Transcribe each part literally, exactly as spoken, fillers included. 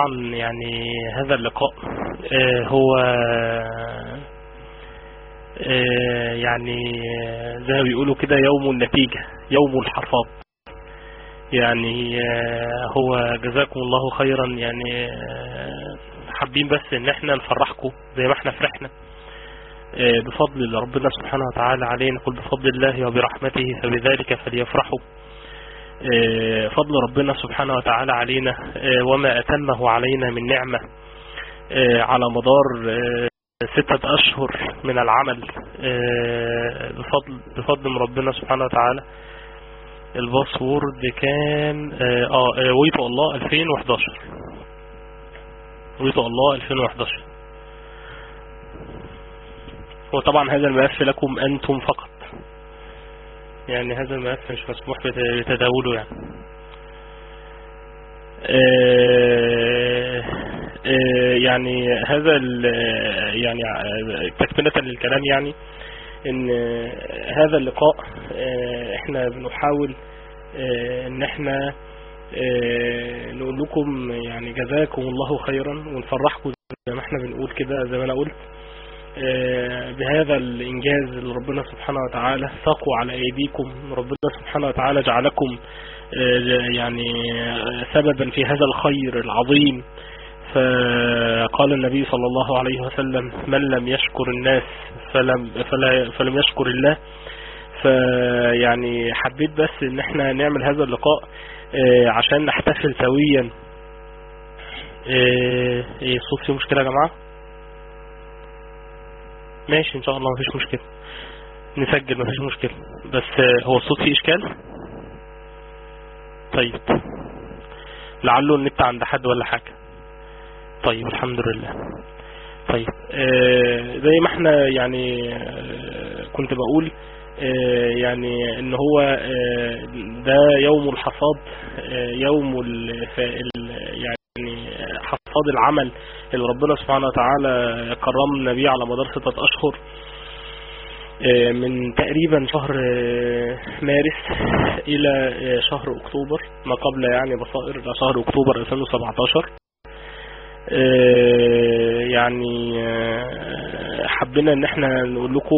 طبعا يعني هذا اللقاء هو يعني زي ما بيقولوا كده يوم النتيجة، يوم الحصاد. يعني هو جزاكم الله خيرا، يعني حابين بس ان احنا نفرحكم زي ما احنا فرحنا بفضل ربنا سبحانه وتعالى علينا. قل بفضل الله وبرحمته فبذلك فليفرحوا. فضل ربنا سبحانه وتعالى علينا وما أتمه علينا من نعمة على مدار ستة أشهر من العمل بفضل بفضل من ربنا سبحانه وتعالى. الباسورد كان اه ويطو الله ألفين وحداشر، ويطو الله ألفين وحداشر. وطبعا هذا الملف لكم أنتم فقط، يعني هذا الملف مش مسموح بتداوله يعني. آه آه يعني هذا يعني تكملة للكلام، يعني ان هذا اللقاء آه احنا بنحاول آه ان احنا آه نقول لكم يعني جزاكم الله خيرا ونفرحكم زي ما احنا بنقول كده، زي ما انا قلت بهذا الإنجاز اللي ربنا سبحانه وتعالى ساقوا على أيديكم. ربنا سبحانه وتعالى جعلكم يعني سببا في هذا الخير العظيم. فقال النبي صلى الله عليه وسلم: من لم يشكر الناس فلم, فلا فلم يشكر الله. فيعني حبيت بس ان احنا نعمل هذا اللقاء عشان نحتفل سويا. ايه الصوت فيه مشكلة يا جماعة؟ ماشي ان شاء الله مفيش مشكلة، نسجل مفيش مشكلة، بس هو الصوت فيه اشكال. طيب لعله النت عند حد ولا حاجة. طيب الحمد لله. طيب آه زي ما احنا يعني آه كنت بقول آه يعني ان هو آه ده يوم الحصاد، آه يوم الفائل، يعني حصاد العمل اللي ربنا سبحانه وتعالى كرمنا بيه على مدار ستة أشهر، من تقريبا شهر مارس إلى شهر أكتوبر ما قبل يعني بصائر إلى شهر أكتوبر ألفين وسبعتاشر. يعني حبينا ان احنا نقول لكم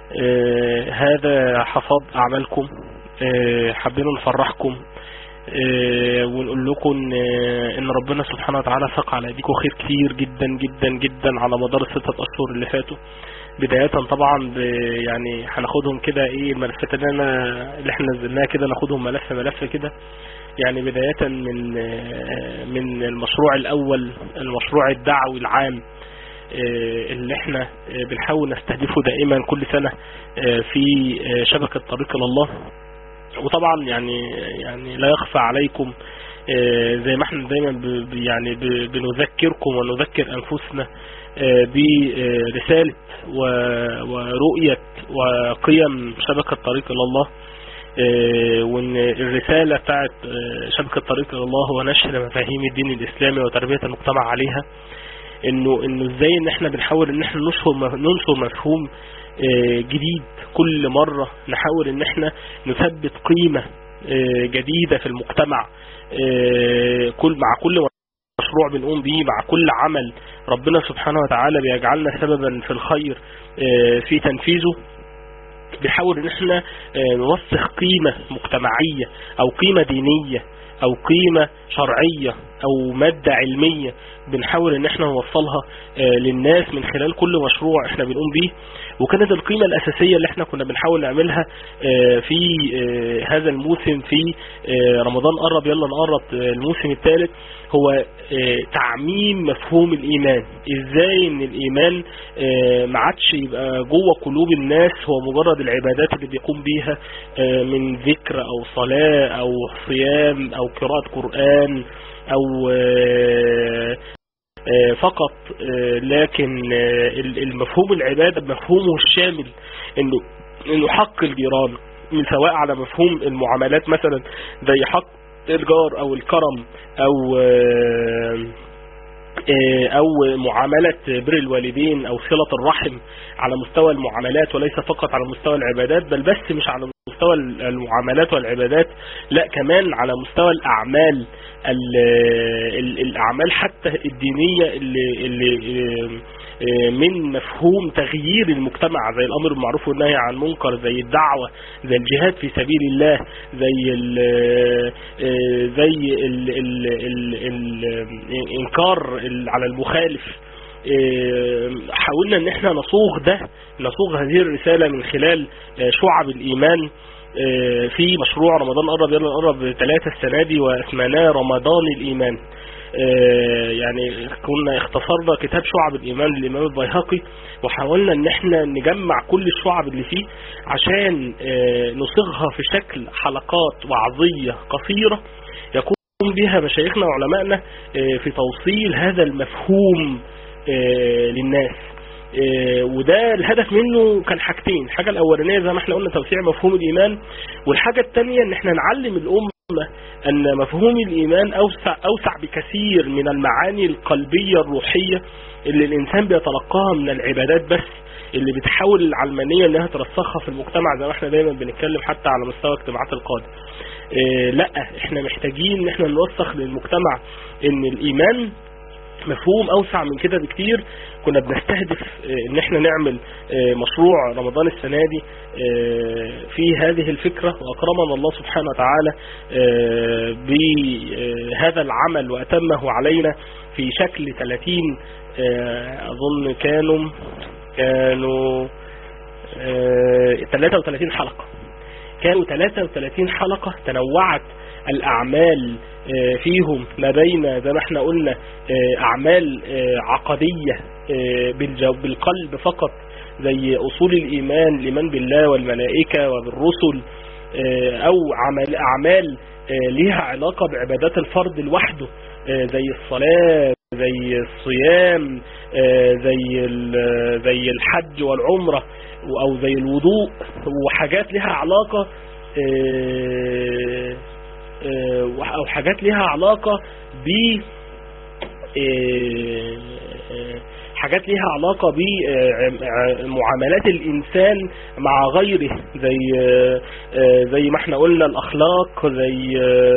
هذا حصاد أعمالكم، حبينا نفرحكم ونقول لكم ان ان ربنا سبحانه وتعالى ساق على ايديكم خير كتير جدا جدا جدا على مدار الستة اشهر اللي فاتوا. بداية طبعا يعني هناخدهم كده ايه الملفات اللي انا اللي احنا نزلناها كده، ناخدهم ملف ملف كده. يعني بداية من من المشروع الاول، المشروع الدعوي العام اللي احنا بنحاول نستهدفه دائما كل سنة في شبكة طريق إلى الله. وطبعا يعني يعني لا يخفى عليكم زي ما احنا دايما يعني بنذكركم ونذكر انفسنا برسالة ورؤية وقيم شبكة طريق إلى الله، وان الرسالة بتاعت شبكة طريق إلى الله هو نشر مفاهيم الدين الإسلامي وتربية المجتمع عليها. انه انه ازاي ان احنا بنحاول ان احنا ننشر ننشر مفهوم جديد كل مرة، نحاول ان احنا نثبت قيمة جديدة في المجتمع كل مع كل مشروع بنقوم به، مع كل عمل ربنا سبحانه وتعالى بيجعلنا سببا في الخير في تنفيذه. بنحاول ان احنا نوثق قيمة مجتمعية او قيمة دينية او قيمة شرعية او مادة علمية، بنحاول ان احنا نوصلها للناس من خلال كل مشروع احنا بنقوم به. وكانت القيمة الاساسية اللي احنا كنا بنحاول نعملها في هذا الموسم في رمضان قرب يلا نقرب الموسم الثالث هو تعميم مفهوم الايمان. ازاي ان الايمان ما عادش يبقى جوه قلوب الناس هو مجرد العبادات اللي بيقوم بيها من ذكر او صلاة او صيام او قراءة قرآن او فقط، لكن المفهوم العبادة بمفهومه الشامل، انه انه حق الجيران، من سواء على مفهوم المعاملات مثلا زي حق الجار او الكرم او او معاملة بر الوالدين او صلة الرحم على مستوى المعاملات وليس فقط على مستوى العبادات، بل بس مش على مستوى المعاملات والعبادات، لا كمان على مستوى الأعمال، الأعمال حتى الدينية اللي, اللي من مفهوم تغيير المجتمع، زي الأمر بالمعروف والنهي عن المنكر، زي الدعوة، زي الجهاد في سبيل الله، زي ال زي ال ال ال الإنكار على المخالف. حاولنا ان احنا نصوغ ده نصوغ هذه الرسالة من خلال شعب الإيمان في مشروع رمضان قرب يلا قرب ثلاثة السنة دي، واسمناه رمضان الإيمان. يعني كنا اختصرنا كتاب شعب الإيمان للإمام البيهقي، وحاولنا ان احنا نجمع كل الشعب اللي فيه عشان نصيغها في شكل حلقات وعظية قصيرة يقوم بها مشايخنا وعلمائنا في توصيل هذا المفهوم للناس. وده الهدف منه كان حاجتين: الحاجة الأولانية زي ما احنا قلنا توسيع مفهوم الإيمان، والحاجة الثانية ان احنا نعلم الأمة أن مفهوم الإيمان أوسع, أوسع بكثير من المعاني القلبية الروحية اللي الإنسان بيتلقاها من العبادات بس، اللي بتحاول العلمانية أنها ترسخها في المجتمع زي ما احنا دايما بنتكلم حتى على مستوى اجتماعات القادة. اه لا، احنا محتاجين ان احنا نوسخ للمجتمع ان الإيمان مفهوم أوسع من كده بكتير. كنا بنستهدف ان احنا نعمل مشروع رمضان السنة دي في هذه الفكرة، واكرمنا الله سبحانه وتعالى بهذا العمل واتمه علينا في شكل ثلاثين اظن كانوا كانوا ثلاثة وثلاثين حلقة كانوا ثلاثة وثلاثين حلقة تنوعت الأعمال فيهم ما بين زي ما احنا قلنا أعمال عقدية بالقلب فقط، زي أصول الإيمان، الإيمان بالله والملائكة وبالرسل، أو أعمال ليها علاقة بعبادات الفرد لوحده زي الصلاة، زي الصيام، زي زي الحج والعمرة، أو زي الوضوء، وحاجات لها علاقة أو حاجات لها علاقة ب حاجات ليها علاقة بمعاملات الإنسان مع غيره، زي زي ما احنا قلنا الأخلاق، زي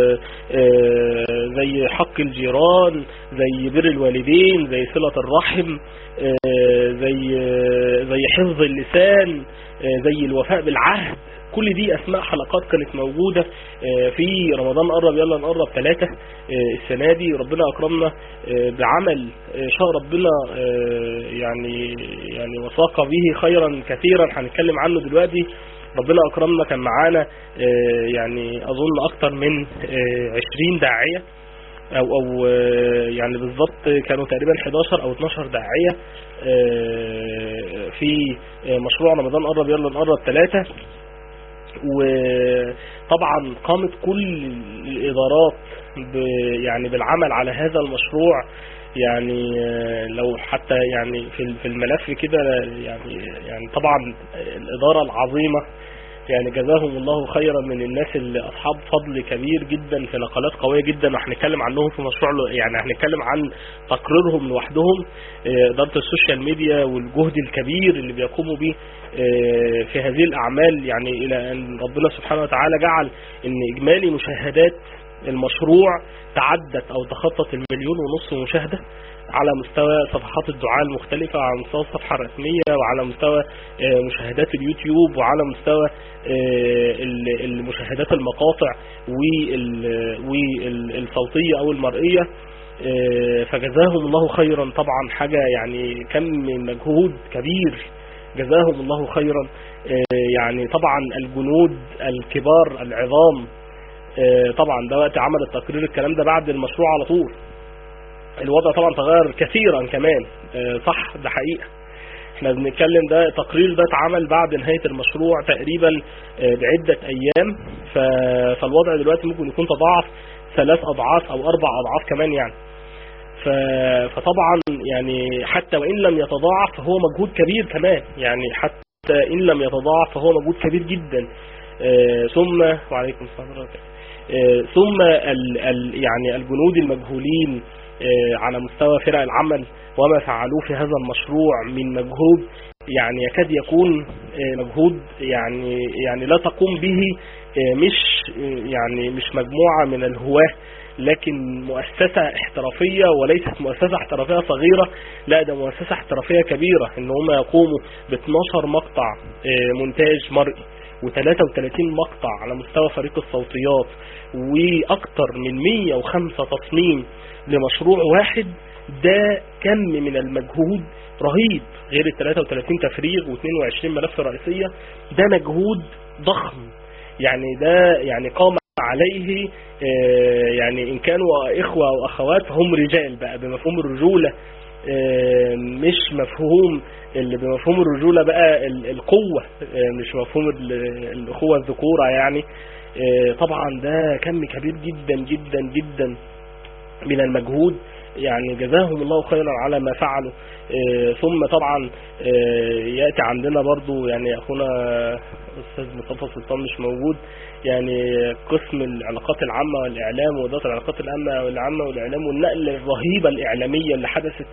زي حق الجيران، زي بر الوالدين، زي صلة الرحم، زي زي حفظ اللسان، زي الوفاء بالعهد. كل دي أسماء حلقات كانت موجودة في رمضان قرب يلا نقرب ثلاثة السنة دي. ربنا أكرمنا بعمل شاء ربنا يعني يعني وساق به خيرا كثيرا هنتكلم عنه دلوقتي. ربنا أكرمنا كان معانا يعني أظن أكتر من عشرين داعية، أو أو يعني بالضبط كانوا تقريبا حداشر أو اتناشر داعية في مشروع رمضان قرب يلا نقرب ثلاثة. وطبعا قامت كل الإدارات يعني بالعمل على هذا المشروع. يعني لو حتى يعني في الملف كده يعني يعني طبعا الإدارة العظيمة يعني جزاهم الله خيرا من الناس اللي أصحاب فضل كبير جدا في نقلات قوية جدا، وهنتكلم عنهم في مشروع يعني هنتكلم عن تقريرهم لوحدهم. إدارة السوشيال ميديا والجهد الكبير اللي بيقوموا به في هذه الأعمال، يعني إلى أن ربنا سبحانه وتعالى جعل أن إجمالي مشاهدات المشروع تعدت أو تخطت المليون ونص مشاهدة على مستوى صفحات الدعاء المختلفة، وعلى مستوى الصفحة الرسمية، وعلى مستوى مشاهدات اليوتيوب، وعلى مستوى المشاهدات المقاطع والصوتية أو المرئية. فجزاهم الله خيرا. طبعا حاجة يعني كم من مجهود كبير، جزاهم الله خيرا. يعني طبعا الجنود الكبار العظام، طبعا ده وقت عمل التقرير الكلام ده بعد المشروع على طول. الوضع طبعا تغير كثيرا كمان، صح، ده حقيقة. احنا بنتكلم ده تقرير ده اتعمل بعد نهاية المشروع تقريبا بعدة ايام، فالوضع دلوقتي ممكن يكون تضاعف ثلاث اضعاف او اربع اضعاف كمان يعني. فطبعا يعني حتى وان لم يتضاعف فهو مجهود كبير كمان، يعني حتى ان لم يتضاعف فهو مجهود كبير جدا. ثم وعليكم السلام ورحمة الله. ثم ال ال يعني الجنود المجهولين على مستوى فرق العمل وما فعلوه في هذا المشروع من مجهود يعني يكاد يكون مجهود يعني يعني لا تقوم به مش يعني مش مجموعة من الهواة، لكن مؤسسة احترافية، وليست مؤسسة احترافية صغيرة، لا ده مؤسسة احترافية كبيرة، ان هم يقوموا ب اتناشر مقطع مونتاج مرئي وثلاثة وثلاثين مقطع على مستوى فريق الصوتيات واكثر من مية وخمسة تصميم لمشروع واحد. ده كم من المجهود رهيب، غير ال ثلاثة وثلاثين تفريغ واثنين وعشرين ملف رئيسية. ده مجهود ضخم، يعني ده يعني قام عليه يعني إن كانوا إخوة أو أخوات هم رجال بقى بمفهوم الرجولة، مش مفهوم اللي بمفهوم الرجولة بقى القوة، مش مفهوم الأخوة الذكورة يعني. طبعا ده كم كبير جدا جدا جدا من المجهود، يعني جزاهم الله خيرا على ما فعلوا. ثم طبعا يأتي عندنا برضو يعني أخونا أستاذ مصطفى سلطان مش موجود، يعني قسم العلاقات العامة والإعلام وإدارة العلاقات العامة والعامة والإعلام والنقل الرهيبة الإعلامية اللي حدثت.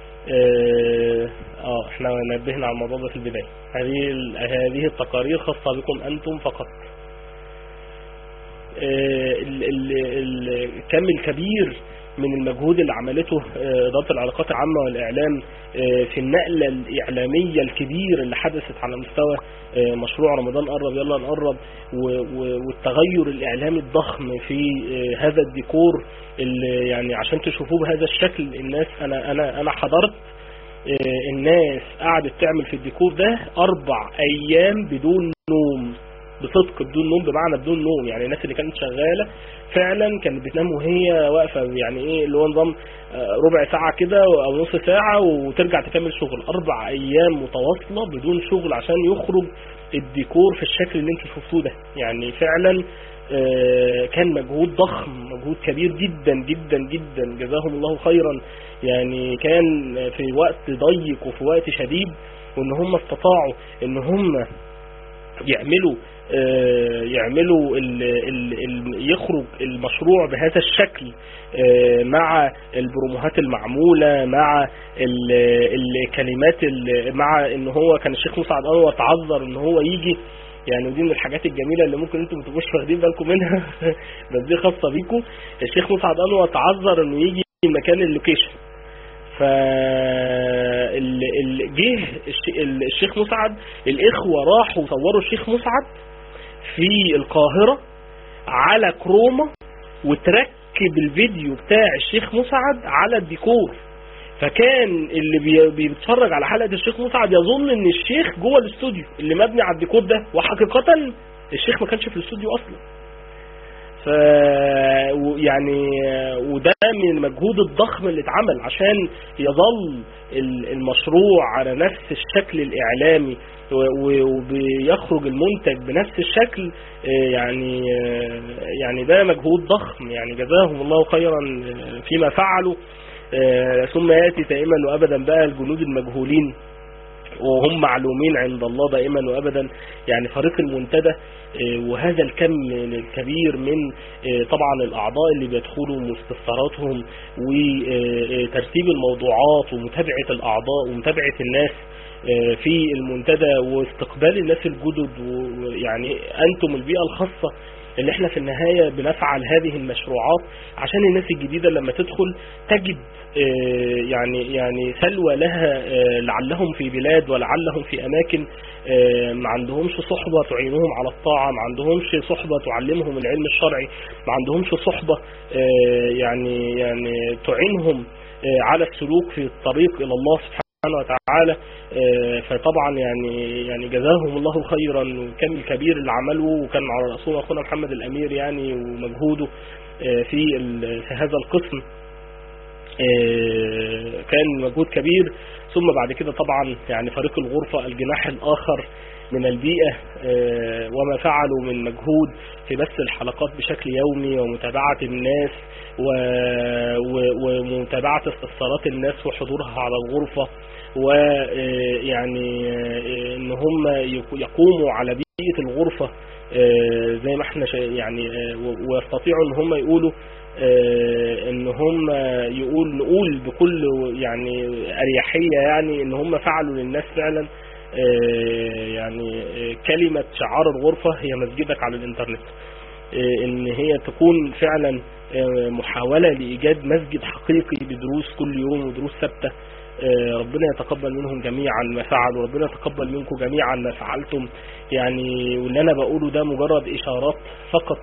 اه احنا نبهنا على الموضوع ده في البداية. هذه هذه التقارير خاصة بكم أنتم فقط. الكم الكبير من المجهود اللي عملته إدارة العلاقات العامة والإعلام في النقلة الإعلامية الكبير اللي حدثت على مستوى مشروع رمضان قرب يلا نقرب، والتغير الإعلامي الضخم في هذا الديكور اللي يعني عشان تشوفوه بهذا الشكل. الناس أنا أنا أنا حضرت الناس قعدت تعمل في الديكور ده أربع أيام بدون نوم، بصدق بدون نوم، بمعنى بدون نوم. يعني الناس اللي كانت شغالة فعلا كانت بتنام وهي واقفة، يعني ايه اللي هو نظام ربع ساعة كده او نص ساعة وترجع تكمل شغل. اربع ايام متواصلة بدون شغل عشان يخرج الديكور في الشكل اللي انتوا شفتوه ده. يعني فعلا كان مجهود ضخم، مجهود كبير جدا جدا جدا، جزاهم الله خيرا. يعني كان في وقت ضيق وفي وقت شديد، وان هم استطاعوا ان هم يعملوا يعملوا ال ال ال يخرج المشروع بهذا الشكل، مع البروموهات المعمولة، مع ال الكلمات، مع ان هو كان الشيخ مسعد انور تعذر ان هو يجي. يعني دي من الحاجات الجميلة اللي ممكن انتم ما تبقوش واخدين بالكم منها بس دي خاصة بيكم. الشيخ مسعد انور تعذر انه يجي مكان اللوكيشن، ف جه الشيخ مسعد، الاخوة راحوا صوروا الشيخ مسعد في القاهرة على كروما، وتركب الفيديو بتاع الشيخ مسعد على الديكور. فكان اللي بيتفرج على حلقة الشيخ مسعد يظن ان الشيخ جوه الاستوديو اللي مبني على الديكور ده، وحقيقة الشيخ ما كانش في الاستوديو اصلا. ف يعني وده من المجهود الضخم اللي اتعمل عشان يظل المشروع على نفس الشكل الإعلامي وبيخرج المنتج بنفس الشكل. يعني يعني ده مجهود ضخم، يعني جزاهم الله خيرا فيما فعلوا. ثم يأتي دائما وأبدا بقى الجنود المجهولين، وهم معلومين عند الله دائما وأبدا. يعني فريق المنتدى وهذا الكم الكبير من طبعا الأعضاء اللي بيدخلوا واستفساراتهم وترتيب الموضوعات ومتابعة الأعضاء ومتابعة الناس في المنتدى واستقبال الناس الجدد. ويعني أنتم البيئة الخاصة اللي احنا في النهاية بنفعل هذه المشروعات عشان الناس الجديدة لما تدخل تجد يعني يعني سلوى لها، لعلهم في بلاد ولعلهم في أماكن ما عندهمش صحبة تعينهم على الطاعة، ما عندهمش صحبة تعلمهم العلم الشرعي، ما عندهمش صحبة يعني يعني تعينهم على السلوك في الطريق إلى الله سبحانه وتعالى. فطبعا يعني يعني جزاهم الله خيرا، والكم الكبير اللي عملوه، وكان على رأسهم أخونا محمد الأمير يعني ومجهوده في في هذا القسم كان مجهود كبير. ثم بعد كده طبعا يعني فريق الغرفة الجناح الآخر من البيئة وما فعلوا من مجهود في بث الحلقات بشكل يومي ومتابعة الناس ومتابعة استفسارات الناس وحضورها على الغرفة، ويعني ان هم يقوموا على بيئة الغرفة زي ما احنا يعني، ويستطيعوا ان هم يقولوا ان هم يقول نقول بكل يعني اريحيه يعني ان هم فعلوا للناس فعلا يعني كلمه شعار الغرفه هي مسجدك على الانترنت، ان هي تكون فعلا محاوله لايجاد مسجد حقيقي بدروس كل يوم ودروس ثابته. ربنا يتقبل منهم جميعا ما فعلوا، وربنا يتقبل منكم جميعا ما فعلتم. يعني واللي انا بقوله ده مجرد اشارات فقط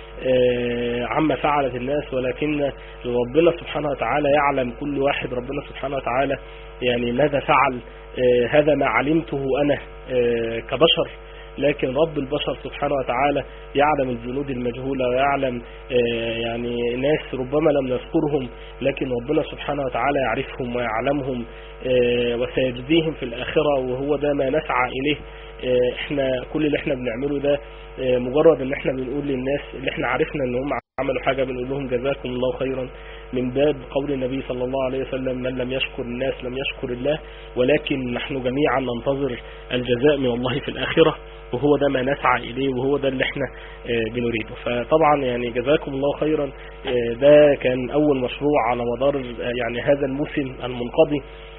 عما فعلت الناس، ولكن ربنا سبحانه وتعالى يعلم كل واحد. ربنا سبحانه وتعالى يعني ماذا فعل، هذا ما علمته انا كبشر، لكن رب البشر سبحانه وتعالى يعلم الجنود المجهولة، ويعلم يعني ناس ربما لم نذكرهم، لكن ربنا سبحانه وتعالى يعرفهم ويعلمهم وسيجزيهم في الآخرة، وهو ده ما نسعى إليه. احنا كل اللي احنا بنعمله ده مجرد ان احنا بنقول للناس اللي احنا عرفنا ان هم عملوا حاجة بنقول لهم جزاكم الله خيرا، من باب قول النبي صلى الله عليه وسلم من لم يشكر الناس لم يشكر الله، ولكن نحن جميعا ننتظر الجزاء من الله في الآخرة، وهو ده ما نسعى إليه، وهو ده اللي احنا بنريده. فطبعا يعني جزاكم الله خيرا، ده كان أول مشروع على مدار يعني هذا الموسم المنقضي،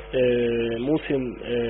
موسم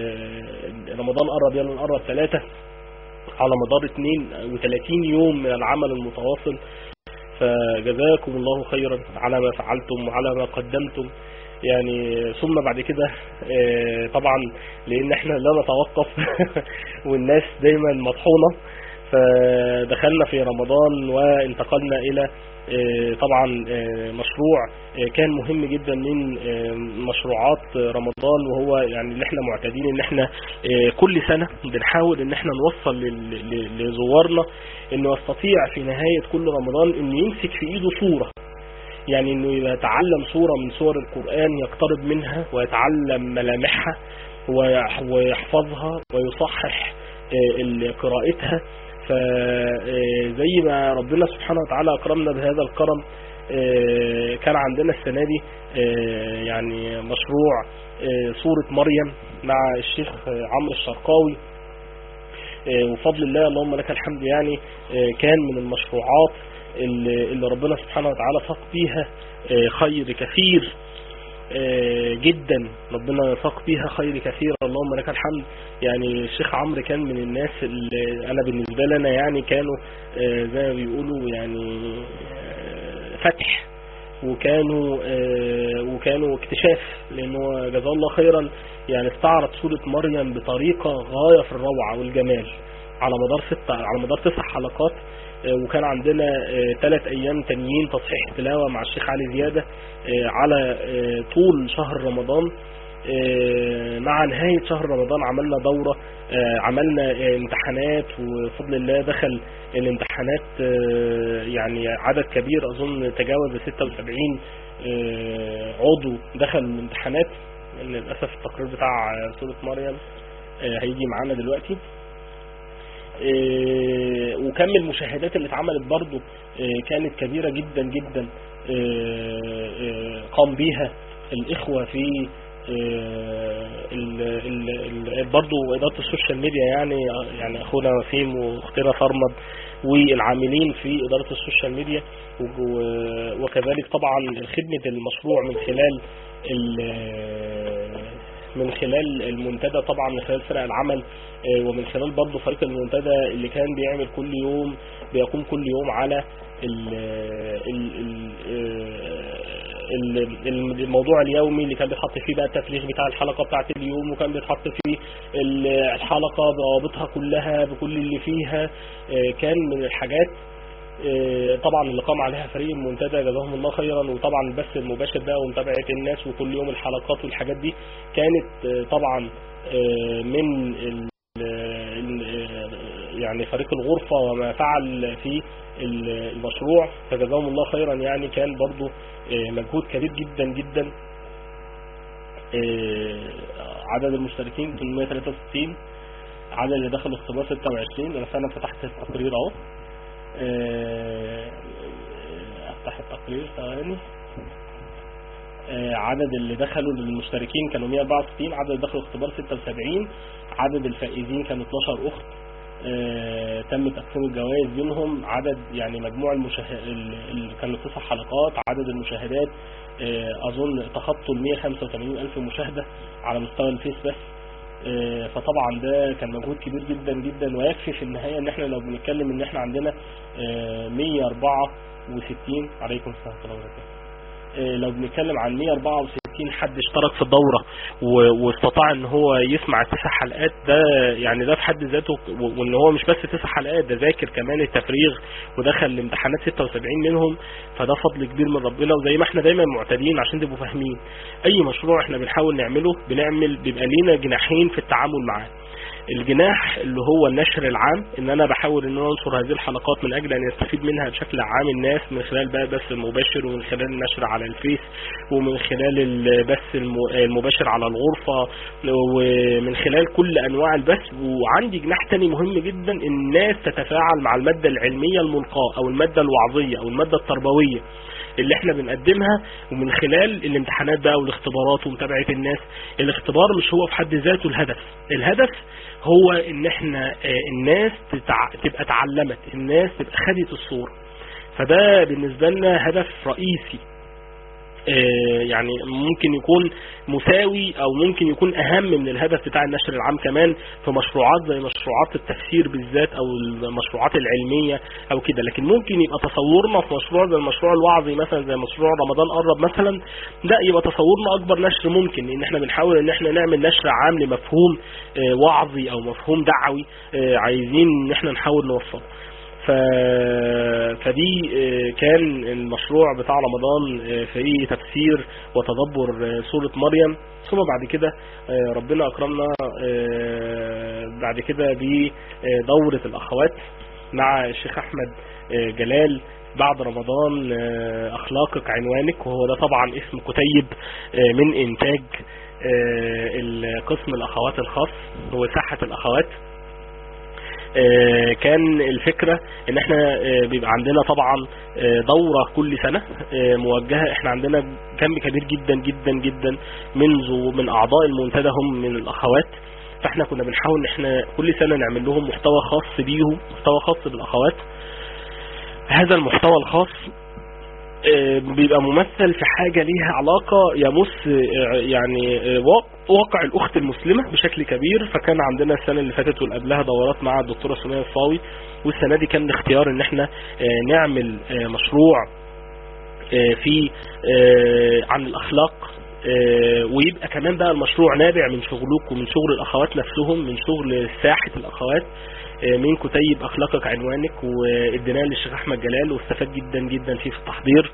رمضان قرب يلا نقرب ثلاثة، على مدار اثنين وثلاثين يوم من العمل المتواصل. فجزاكم الله خيرا على ما فعلتم وعلى ما قدمتم. يعني ثم بعد كده طبعا لان احنا لا نتوقف والناس دايما مطحونة، فدخلنا في رمضان وانتقلنا الى طبعا مشروع كان مهم جدا من مشروعات رمضان، وهو يعني اللي احنا معتادين ان احنا كل سنة بنحاول ان احنا نوصل لزوارنا انه يستطيع في نهاية كل رمضان انه يمسك في ايده صورة، يعني انه يتعلم صورة من صور القرآن يقترب منها ويتعلم ملامحها ويحفظها ويصحح قراءتها. فزي ما ربنا سبحانه وتعالى أكرمنا بهذا الكرم، كان عندنا السنة دي يعني مشروع سورة مريم مع الشيخ عمرو الشرقاوي، وفضل الله اللهم لك الحمد يعني كان من المشروعات اللي ربنا سبحانه وتعالى ساق فيها خير كثير جدا، ربنا ساق فيها خير كثير اللهم لك الحمد. يعني الشيخ عمرو كان من الناس اللي انا بالنسبة لنا يعني كانوا زي ما بيقولوا يعني فتح، وكانوا وكانوا اكتشاف، لانه جزاه الله خيرا يعني استعرض سورة مريم بطريقة غاية في الروعة والجمال على مدار ستة على مدار تسع حلقات. وكان عندنا ثلاث ايام تانيين تصحيح تلاوة مع الشيخ علي زيادة على طول شهر رمضان. مع نهاية شهر رمضان عملنا دورة، عملنا امتحانات، وفضل الله دخل الامتحانات يعني عدد كبير اظن تجاوز ستة وسبعين عضو دخل الامتحانات. للأسف التقرير بتاع سورة مريم هيجي معانا دلوقتي. وكم المشاهدات اللي اتعملت برضو كانت كبيرة جدا جدا، قام بيها الإخوة في برضو إدارة السوشيال ميديا، يعني يعني أخونا وسيم وأختنا فرمد والعاملين في إدارة السوشيال ميديا، وكذلك طبعا خدمة المشروع من خلال من خلال المنتدى، طبعا من خلال فرق العمل، ومن خلال برضه فريق المنتدى اللي كان بيعمل كل يوم بيقوم كل يوم على الموضوع اليومي اللي كان بيتحط فيه بقى التفريغ بتاع الحلقة بتاعت اليوم، وكان بيتحط فيه الحلقة بروابطها كلها بكل اللي فيها. كان من الحاجات طبعا اللي قام عليها فريق المنتدى جزاهم الله خيرا، وطبعا البث المباشر ده ومتابعة الناس وكل يوم الحلقات والحاجات دي كانت طبعا من يعني فريق الغرفة وما فعل في المشروع، فجزاهم الله خيرا. يعني كان برضو مجهود كبير جدا جدا. عدد المشتركين ثمانمائة وثلاثة وستين، عدد اللي دخلوا اختبار ستة وعشرين. انا فعلا فتحت التقرير اهو، افتح التقرير ثواني. عدد اللي دخلوا للمشتركين كانوا مائة وأربعة وستين، عدد اللي دخلوا اختبار ستة وسبعين، عدد الفائزين كانوا اثناشر اخت. اه تم تقسيم الجوائز بينهم. عدد يعني مجموع المشاهد اللي كانوا تسع حلقات، عدد المشاهدات اه اظن تخطوا ال مية وخمسة وتمانين الف مشاهدة على مستوى الفيس بس. اه فطبعا ده كان مجهود كبير جدا جدا، ويكفي في النهاية ان احنا لو بنتكلم ان احنا عندنا اه مية واربعة وستين عليكم السلام ورحمة الله وبركاته. لو بنتكلم عن مية واربعة وستين حد اشترك في الدورة واستطاع ان هو يسمع التسع حلقات، ده يعني ده في حد ذاته، وان هو مش بس تسع حلقات، ده ذاكر كمان التفريغ ودخل الامتحانات ستة وسبعين منهم، فده فضل كبير من ربنا. وزي ما احنا دايما معتادين عشان تبقوا فاهمين، اي مشروع احنا بنحاول نعمله بنعمل بيبقى لينا جناحين في التعامل معاه. الجناح اللي هو النشر العام، ان انا بحاول ان انا انشر هذه الحلقات من اجل ان يستفيد منها بشكل عام الناس، من خلال بقى بث المباشر، ومن خلال النشر على الفيس، ومن خلال البث المباشر على الغرفة، ومن خلال كل انواع البث. وعندي جناح تاني مهم جدا، الناس تتفاعل مع المادة العلمية الملقاة او المادة الوعظية او المادة التربوية اللي احنا بنقدمها، ومن خلال الامتحانات بقى والاختبارات ومتابعة الناس. الاختبار مش هو في حد ذاته الهدف، الهدف هو ان احنا الناس تتع... تبقى اتعلمت، الناس تبقى خدت الصورة. فده بالنسبة لنا هدف رئيسي، يعني ممكن يكون مساوي او ممكن يكون اهم من الهدف بتاع النشر العام كمان، في مشروعات زي مشروعات التفسير بالذات او المشروعات العلمية او كده. لكن ممكن يبقى تصورنا في مشروع زي المشروع الوعظي مثلا، زي مشروع رمضان قرب مثلا، ده يبقى تصورنا اكبر نشر ممكن، ان احنا بنحاول ان احنا نعمل نشر عام لمفهوم وعظي او مفهوم دعوي عايزين ان احنا نحاول نوصله. ف... فدي كان المشروع بتاع رمضان في تفسير وتدبر سورة مريم. ثم بعد كده ربنا أكرمنا بعد كده بدورة الأخوات مع الشيخ أحمد جلال بعد رمضان، أخلاقك عنوانك، وهو ده طبعا اسم كتيب من إنتاج القسم الأخوات الخاص وساحة الأخوات. كان الفكرة ان احنا بيبقى عندنا طبعا دورة كل سنة موجهة. احنا عندنا كم كبير جدا جدا جدا منذ من اعضاء المنتدى هم من الاخوات، فاحنا كنا بنحاول ان احنا كل سنة نعمل لهم محتوى خاص بيهم، محتوى خاص بالاخوات. هذا المحتوى الخاص بيبقى ممثل في حاجة ليها علاقة يمس يعني واقع الأخت المسلمة بشكل كبير. فكان عندنا السنة اللي فاتت والقبلها دورات مع الدكتورة سمية الصاوي، والسنة دي كان الاختيار ان احنا نعمل مشروع في عن الأخلاق، ويبقى كمان بقى المشروع نابع من شغلكم ومن شغل الأخوات نفسهم، من شغل ساحة الأخوات، من كتيب أخلاقك عنوانك، واديناه للشيخ أحمد جلال واستفاد جدا جدا فيه في التحضير.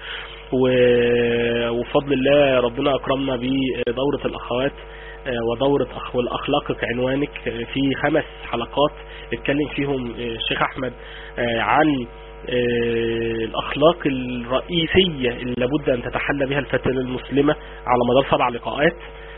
وفضل الله ربنا أكرمنا بدورة الأخوات ودورة أخلاقك عنوانك في خمس حلقات اتكلم فيهم الشيخ أحمد عن الأخلاق الرئيسية اللي لابد أن تتحلى بها الفتاة المسلمة على مدار سبع لقاءات.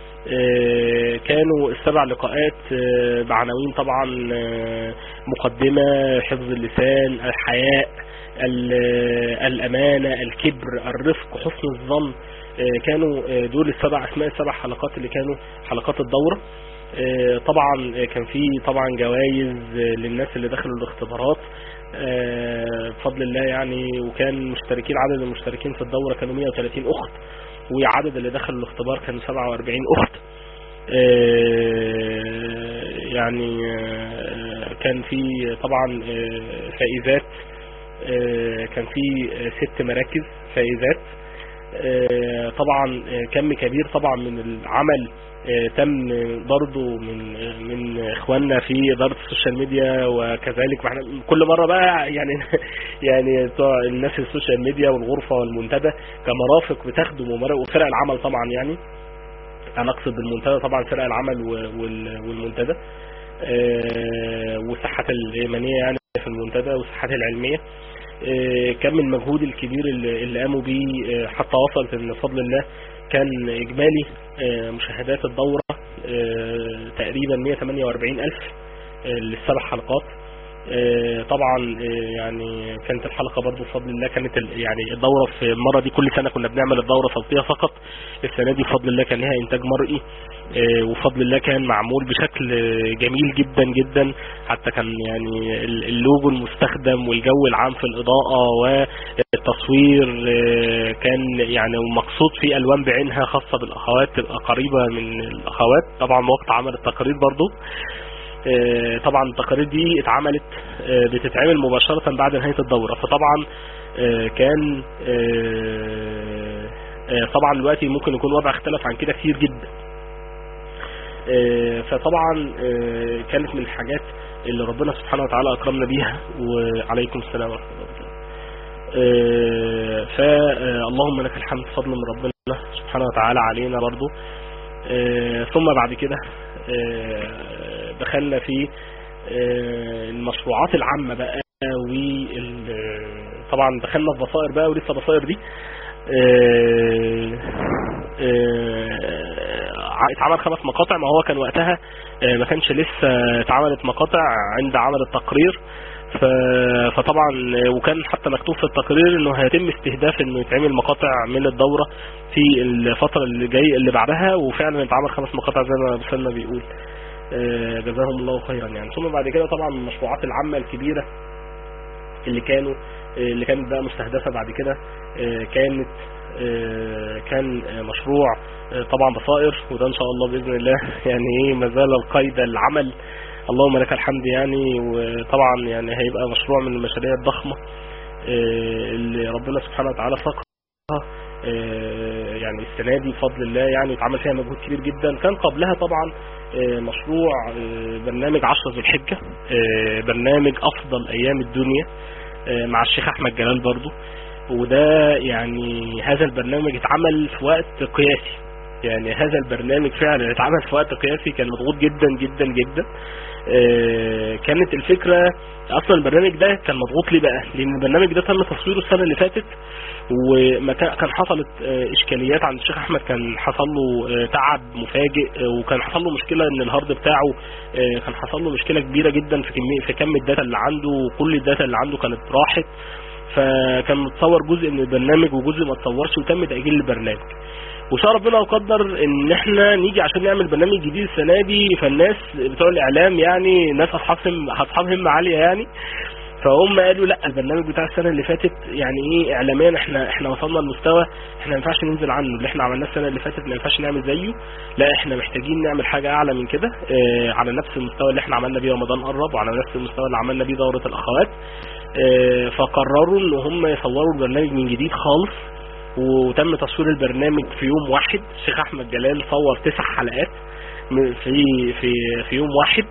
كانوا السبع لقاءات بعناوين طبعا مقدمة، حفظ اللسان، الحياء، الأمانة، الكبر، الرفق، حسن الظن. كانوا دول السبع أسماء السبع حلقات اللي كانوا حلقات الدورة. طبعا كان في طبعا جوائز للناس اللي دخلوا الاختبارات بفضل الله يعني، وكان مشتركين عدد المشتركين في الدورة كانوا مية وتلاتين أخت، وعدد اللي دخلوا الاختبار كانوا سبعة واربعين أخت. يعني كان في طبعا فائزات، كان في ست مراكز فائزات. طبعا كم كبير طبعا من العمل تم برضو من من اخواننا في اداره السوشيال ميديا، وكذلك كل مره بقى يعني يعني بتوع الناس السوشيال ميديا والغرفه والمنتدى كمرافق بتخدم وفرق العمل طبعا. يعني انا اقصد المنتدى طبعا فرق العمل والمنتدى والصحه الايمانيه يعني في المنتدى والصحه العلميه. كم من المجهود الكبير اللي قاموا بيه حتى وصلت ان بفضل الله كان اجمالي مشاهدات الدورة تقريبا مية وتمانية واربعين الف للسبع حلقات. طبعا يعني كانت الحلقة برضو بفضل الله كانت يعني الدورة في المرة دي كل سنة كنا بنعمل الدورة صوتية فقط، السنة دي بفضل الله كان لها انتاج مرئي وفضل الله كان معمول بشكل جميل جدا جدا، حتى كان يعني اللوجو المستخدم والجو العام في الإضاءة والتصوير كان يعني مقصود في ألوان بعينها خاصة بالأخوات، تبقى قريبة من الأخوات. طبعا وقت عمل التقارير برضو طبعا التقارير دي اتعملت بتتعمل مباشرة بعد نهاية الدورة، فطبعا كان طبعا دلوقتي ممكن يكون وضع اختلف عن كده كتير جدا. فطبعا كانت من الحاجات اللي ربنا سبحانه وتعالى أكرمنا بيها. وعليكم السلام ورحمة الله وبركاته. فاللهم لك الحمد، فضل من ربنا سبحانه وتعالى علينا برضو. ثم بعد كده دخلنا في المشروعات العامة بقى، وطبعا دخلنا في بصائر بقى، ولسه بصائر دي اتعمل خمس مقاطع. ما هو كان وقتها ما كانش لسه اتعملت مقاطع عند عمل التقرير، فطبعا وكان حتى مكتوب في التقرير انه هيتم استهداف انه يتعمل مقاطع من الدورة في الفترة اللي جاي اللي بعدها، وفعلا اتعمل خمس مقاطع زي ما بسلنا بيقول جزاهم الله خيرا يعني. ثم بعد كده طبعا المشروعات العامة الكبيرة اللي كانوا اللي كانت بقى مستهدفة بعد كده كانت كان مشروع طبعا بصائر، وده ان شاء الله باذن الله يعني ايه ما زال القيد العمل، اللهم لك الحمد يعني. وطبعا يعني هيبقى مشروع من المشاريع الضخمة اللي ربنا سبحانه وتعالى ساقها يعني السنة دي بفضل الله يعني، واتعمل فيها مجهود كبير جدا. كان قبلها طبعا مشروع برنامج عشرة ذو الحجة، برنامج افضل ايام الدنيا مع الشيخ احمد جلال برضو، وده يعني هذا البرنامج اتعمل في وقت قياسي، يعني هذا البرنامج فعلا اتعمل في وقت قياسي، كان مضغوط جدا جدا جدا. كانت الفكرة اصلا البرنامج ده كان مضغوط ليه بقى؟ لان البرنامج ده تم تصويره السنة اللي فاتت، وما كان حصلت اشكاليات عند الشيخ احمد، كان حصل له تعب مفاجئ، وكان حصل له مشكلة ان الهارد بتاعه كان حصل له مشكلة كبيرة جدا في كمية في كم الداتا اللي عنده، وكل الداتا اللي عنده كانت راحت، فكان متصور جزء من البرنامج وجزء ما تصورش، وتم تأجيل البرنامج. وشاء ربنا وقدر ان احنا نيجي عشان نعمل برنامج جديد السنة دي، فالناس بتوع الاعلام يعني ناس اصحابهم اصحاب همة عالية يعني، فهم قالوا لا البرنامج بتاع السنة اللي فاتت يعني ايه اعلاميا احنا احنا وصلنا لمستوى احنا ما ينفعش ننزل عنه، اللي احنا عملناه السنة اللي فاتت ما ينفعش نعمل زيه، لا احنا محتاجين نعمل حاجة اعلى من كده اه على نفس المستوى اللي احنا عملنا بيه رمضان قرب، وعلى نفس المستوى اللي عملنا بيه دورة الاخوات. اه فقرروا ان هم يصوروا البرنامج من جديد خالص، وتم تصوير البرنامج في يوم واحد. الشيخ احمد جلال صور تسع حلقات في في في يوم واحد،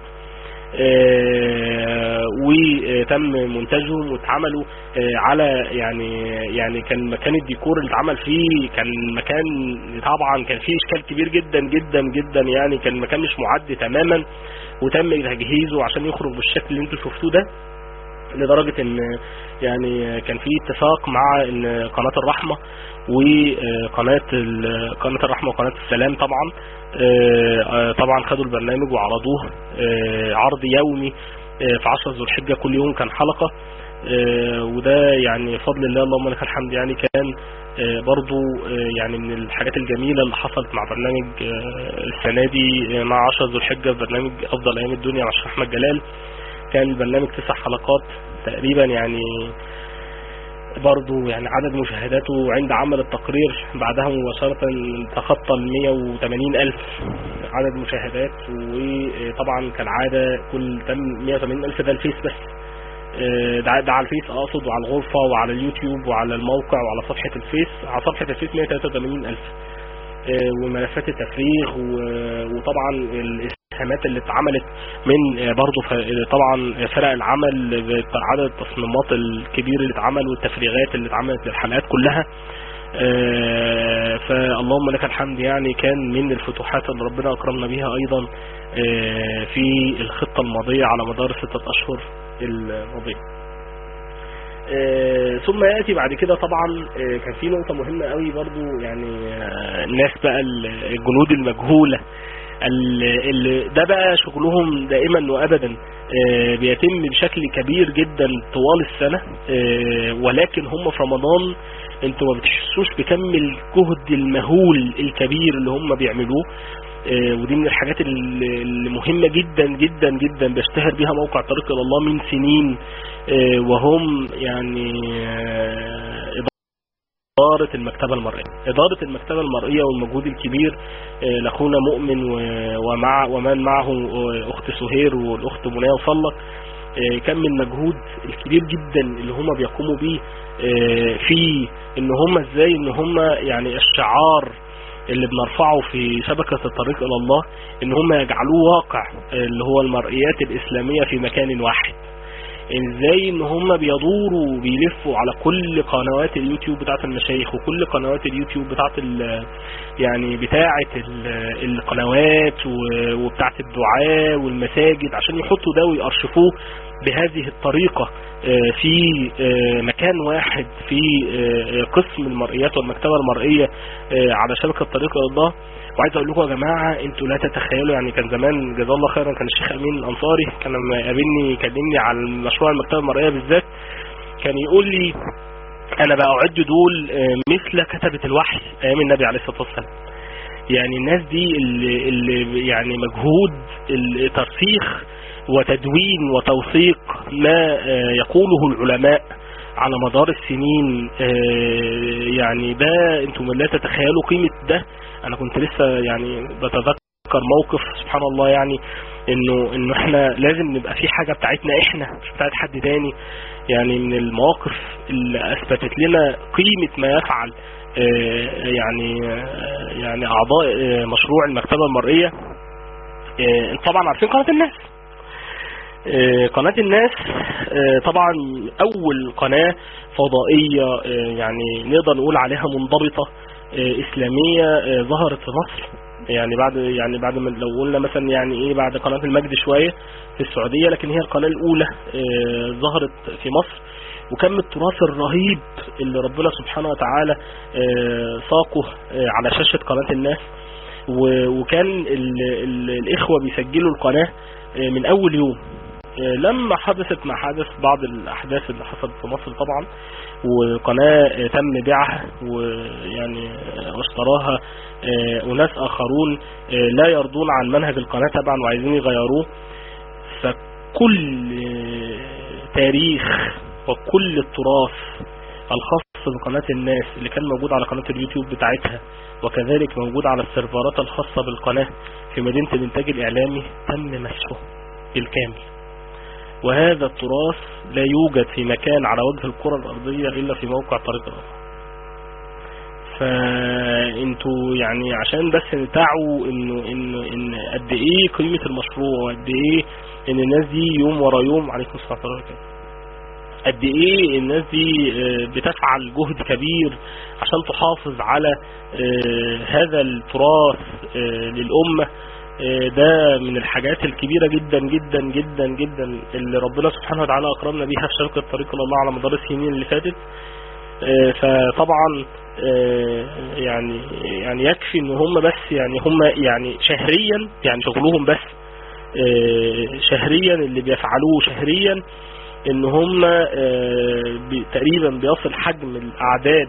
آه وتم منتجهم واتعملوا آه على يعني يعني كان مكان الديكور اللي اتعمل فيه كان مكان طبعا كان فيه اشكال كبير جدا جدا جدا يعني، كان مكان مش معد تماما، وتم تجهيزه عشان يخرج بالشكل اللي انتوا شفتوه ده، لدرجة ان يعني كان في اتفاق مع ان قناة الرحمة وقناة قناة الرحمة وقناة السلام طبعا طبعا خدوا البرنامج وعرضوه عرض يومي في عشرة ذو الحجة، كل يوم كان حلقة، وده يعني فضل الله اللهم لك الحمد يعني. كان برضو يعني من الحاجات الجميلة اللي حصلت مع برنامج السنة دي مع عشرة ذو الحجة، برنامج افضل ايام الدنيا مع الشيخ احمد جلال. كان البرنامج تسع حلقات تقريبا يعني، برضو يعني عدد مشاهداته عند عمل التقرير بعدها مباشرة تخطى ال مية وتمانين ألف عدد مشاهدات، وطبعا كالعادة كل تم مية وتمانين ألف ده الفيس بس، ده, ده على الفيس اقصد، وعلى الغرفة وعلى اليوتيوب وعلى الموقع وعلى صفحة الفيس. على صفحة الفيس مية وتلاتة وتمانين ألف، وملفات التفريغ، وطبعا الاسهامات اللي اتعملت من برضو طبعا فرق العمل، عدد التصميمات الكبير اللي اتعمل والتفريغات اللي اتعملت للحلقات كلها. فاللهم لك الحمد يعني. كان من الفتوحات اللي ربنا اكرمنا بيها ايضا في الخطة الماضية على مدار ستة اشهر الماضية. آه ثم يأتي بعد كده طبعا آه كان في نقطة مهمة قوي برضو يعني، آه الناس بقى الجنود المجهولة اللي ده بقى شغلهم دائما وابدا آه بيتم بشكل كبير جدا طوال السنة، آه ولكن هم في رمضان انتوا ما بتحسوش بكم الجهد المهول الكبير اللي هم بيعملوه. ودي من الحاجات المهمة جدا جدا جدا بيشتهر بها موقع طريق إلى الله من سنين، وهم يعني إدارة المكتبة المرئية. إدارة المكتبة المرئية والمجهود الكبير لأخونا مؤمن ومع ومن معه أخت سهير والأخت منى وصلك، كم من مجهود الكبير جدا اللي هم بيقوموا بيه في ان هم ازاي ان هم يعني الشعار اللي بنرفعه في شبكة الطريق الى الله ان هم يجعلوه واقع، اللي هو المرئيات الاسلامية في مكان واحد. ازاي ان هم بيدوروا وبيلفوا على كل قنوات اليوتيوب بتاعت المشايخ وكل قنوات اليوتيوب بتاعت يعني بتاعت القنوات وبتاعت الدعاء والمساجد عشان يحطوا ده ويأرشفوه بهذه الطريقة في مكان واحد في قسم المرئيات والمكتبة المرئية على شبكة طريق إلى الله. وعايز اقول لكم يا جماعة انتوا لا تتخيلوا، يعني كان زمان جزاه الله خيرا كان الشيخ امين الانصاري كان لما يقابلني يكلمني على مشروع المكتبة المرئية بالذات كان يقول لي انا بأعد دول مثل كتبة الوحي ايام النبي عليه الصلاة والسلام. يعني الناس دي اللي, اللي يعني مجهود الترسيخ وتدوين وتوثيق ما يقوله العلماء على مدار السنين، يعني ده انتم لا تتخيلوا قيمة ده. انا كنت لسه يعني بتذكر موقف سبحان الله، يعني انه انه احنا لازم نبقى في حاجة بتاعتنا احنا مش بتاعت حد تاني. يعني من المواقف اللي اثبتت لنا قيمة ما يفعل يعني يعني اعضاء مشروع المكتبة المرئية، طبعا عارفين قناة الناس. قناة الناس طبعا اول قناة فضائية يعني نقدر نقول عليها منضبطة اسلامية ظهرت في مصر، يعني بعد يعني بعد ما لو قلنا مثلا يعني ايه بعد قناة المجد شوية في السعودية، لكن هي القناة الاولى ظهرت في مصر. وكم التراث الرهيب اللي ربنا سبحانه وتعالى ساقه على شاشة قناة الناس. وكان ال ال الاخوة بيسجلوا القناة من اول يوم لما حدثت ما حدث بعض الاحداث اللي حصلت في مصر طبعا، وقناة تم بيعها ويعني واشتراها اناس اخرون لا يرضون عن منهج القناة طبعا وعايزين يغيروه. فكل تاريخ وكل التراث الخاص بقناة الناس اللي كان موجود على قناة اليوتيوب بتاعتها وكذلك موجود على السيرفرات الخاصة بالقناة في مدينة الانتاج الاعلامي تم مسحه بالكامل. وهذا التراث لا يوجد في مكان على وجه الكرة الارضية الا في موقع طريق الارض. فانتوا يعني عشان بس نتعوا انه انه ان قد ايه قيمة المشروع وقد ايه ان الناس دي يوم ورا يوم عليكم السلام عليكم قد ايه الناس دي بتفعل جهد كبير عشان تحافظ على هذا التراث للأمة. ده من الحاجات الكبيرة جدا جدا جدا جدا اللي ربنا سبحانه وتعالى أكرمنا بيها في شبكة طريق إلى الله على مدار السنين اللي فاتت. فطبعا يعني يعني يكفي ان هم بس يعني هم يعني شهريا يعني شغلهم بس شهريا اللي بيفعلوه شهريا ان هم تقريبا بيصل حجم الاعداد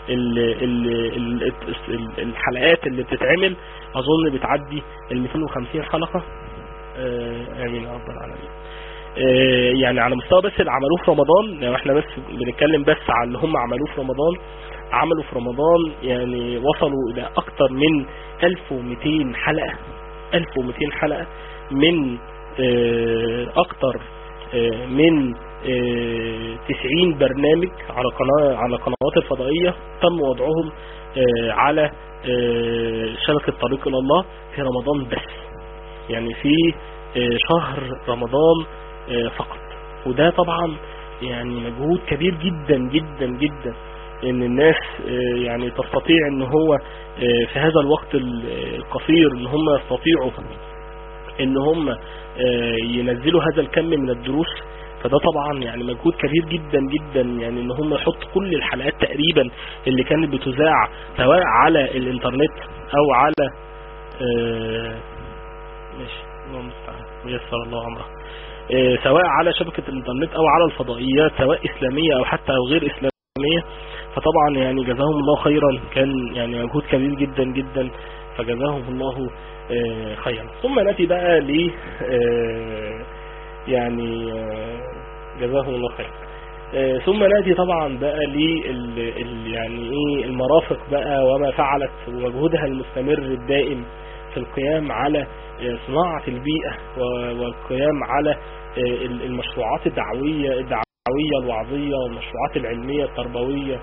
الحلقات اللي بتتعمل اظن بتعدي ال مئتين وخمسين حلقة. امين يا رب العالمين. يعني على مستوى بس اللي عملوه في رمضان، لو احنا بس بنتكلم بس على اللي هم عملوه في رمضان، عملوا في رمضان يعني وصلوا الى اكتر من ألف ومئتين حلقة ألف ومئتين حلقة من اكتر من تسعين برنامج على قناة على قنوات الفضائية تم وضعهم على شبكة طريق إلى الله في رمضان بس، يعني في شهر رمضان فقط. وده طبعا يعني مجهود كبير جدا جدا جدا ان الناس يعني تستطيع ان هو في هذا الوقت القصير ان هم يستطيعوا ان هم ينزلوا هذا الكم من الدروس. فده طبعا يعني مجهود كبير جدا جدا، يعني ان هم يحطوا كل الحلقات تقريبا اللي كانت بتذاع سواء على الانترنت او على ماشي اللهم المستعان ويسر الله امره سواء على شبكة الانترنت او على الفضائيات سواء اسلامية او حتى او غير اسلامية. فطبعا يعني جزاهم الله خيرا، كان يعني مجهود كبير جدا جدا فجزاهم الله خيرا. ثم نأتي بقى ل يعني جزاهم الله خيرا. ثم نأتي طبعا بقى ل يعني ايه المرافق بقى وما فعلت ومجهودها المستمر الدائم في القيام على صناعة البيئة والقيام على المشروعات الدعوية الدعوية الوعظية والمشروعات العلمية التربوية.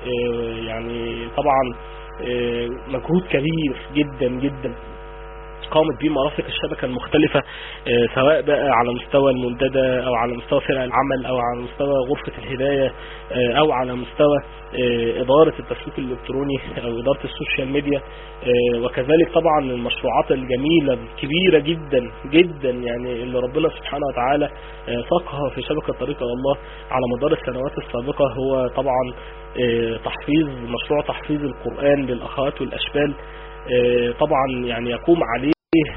يعني طبعا مجهود كبير جدا جدا قامت به مرافق الشبكة المختلفة، سواء بقى على مستوى المنتدى أو على مستوى فرق العمل أو على مستوى غرفة الهداية أو على مستوى إدارة التسويق الإلكتروني أو إدارة السوشيال ميديا، وكذلك طبعا المشروعات الجميلة الكبيرة جدا جدا يعني اللي ربنا سبحانه وتعالى ساقها في شبكة طريق الله على مدار السنوات السابقة، هو طبعا تحفيظ مشروع تحفيظ القرآن للأخوات والأشبال. طبعا يعني يقوم عليه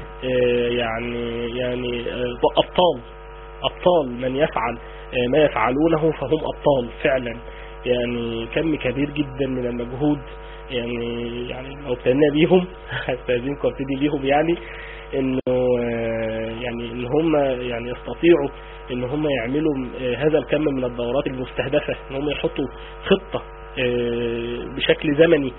يعني يعني أبطال أبطال من يفعل ما يفعلونه فهم أبطال فعلا. يعني كم كبير جدا من المجهود، يعني يعني لو ابتدينا بيهم هستاذنكم ابتدي بيهم يعني انه يعني ان هم يعني يستطيعوا ان هم يعملوا هذا الكم من الدورات المستهدفة، ان هم يحطوا خطة بشكل زمني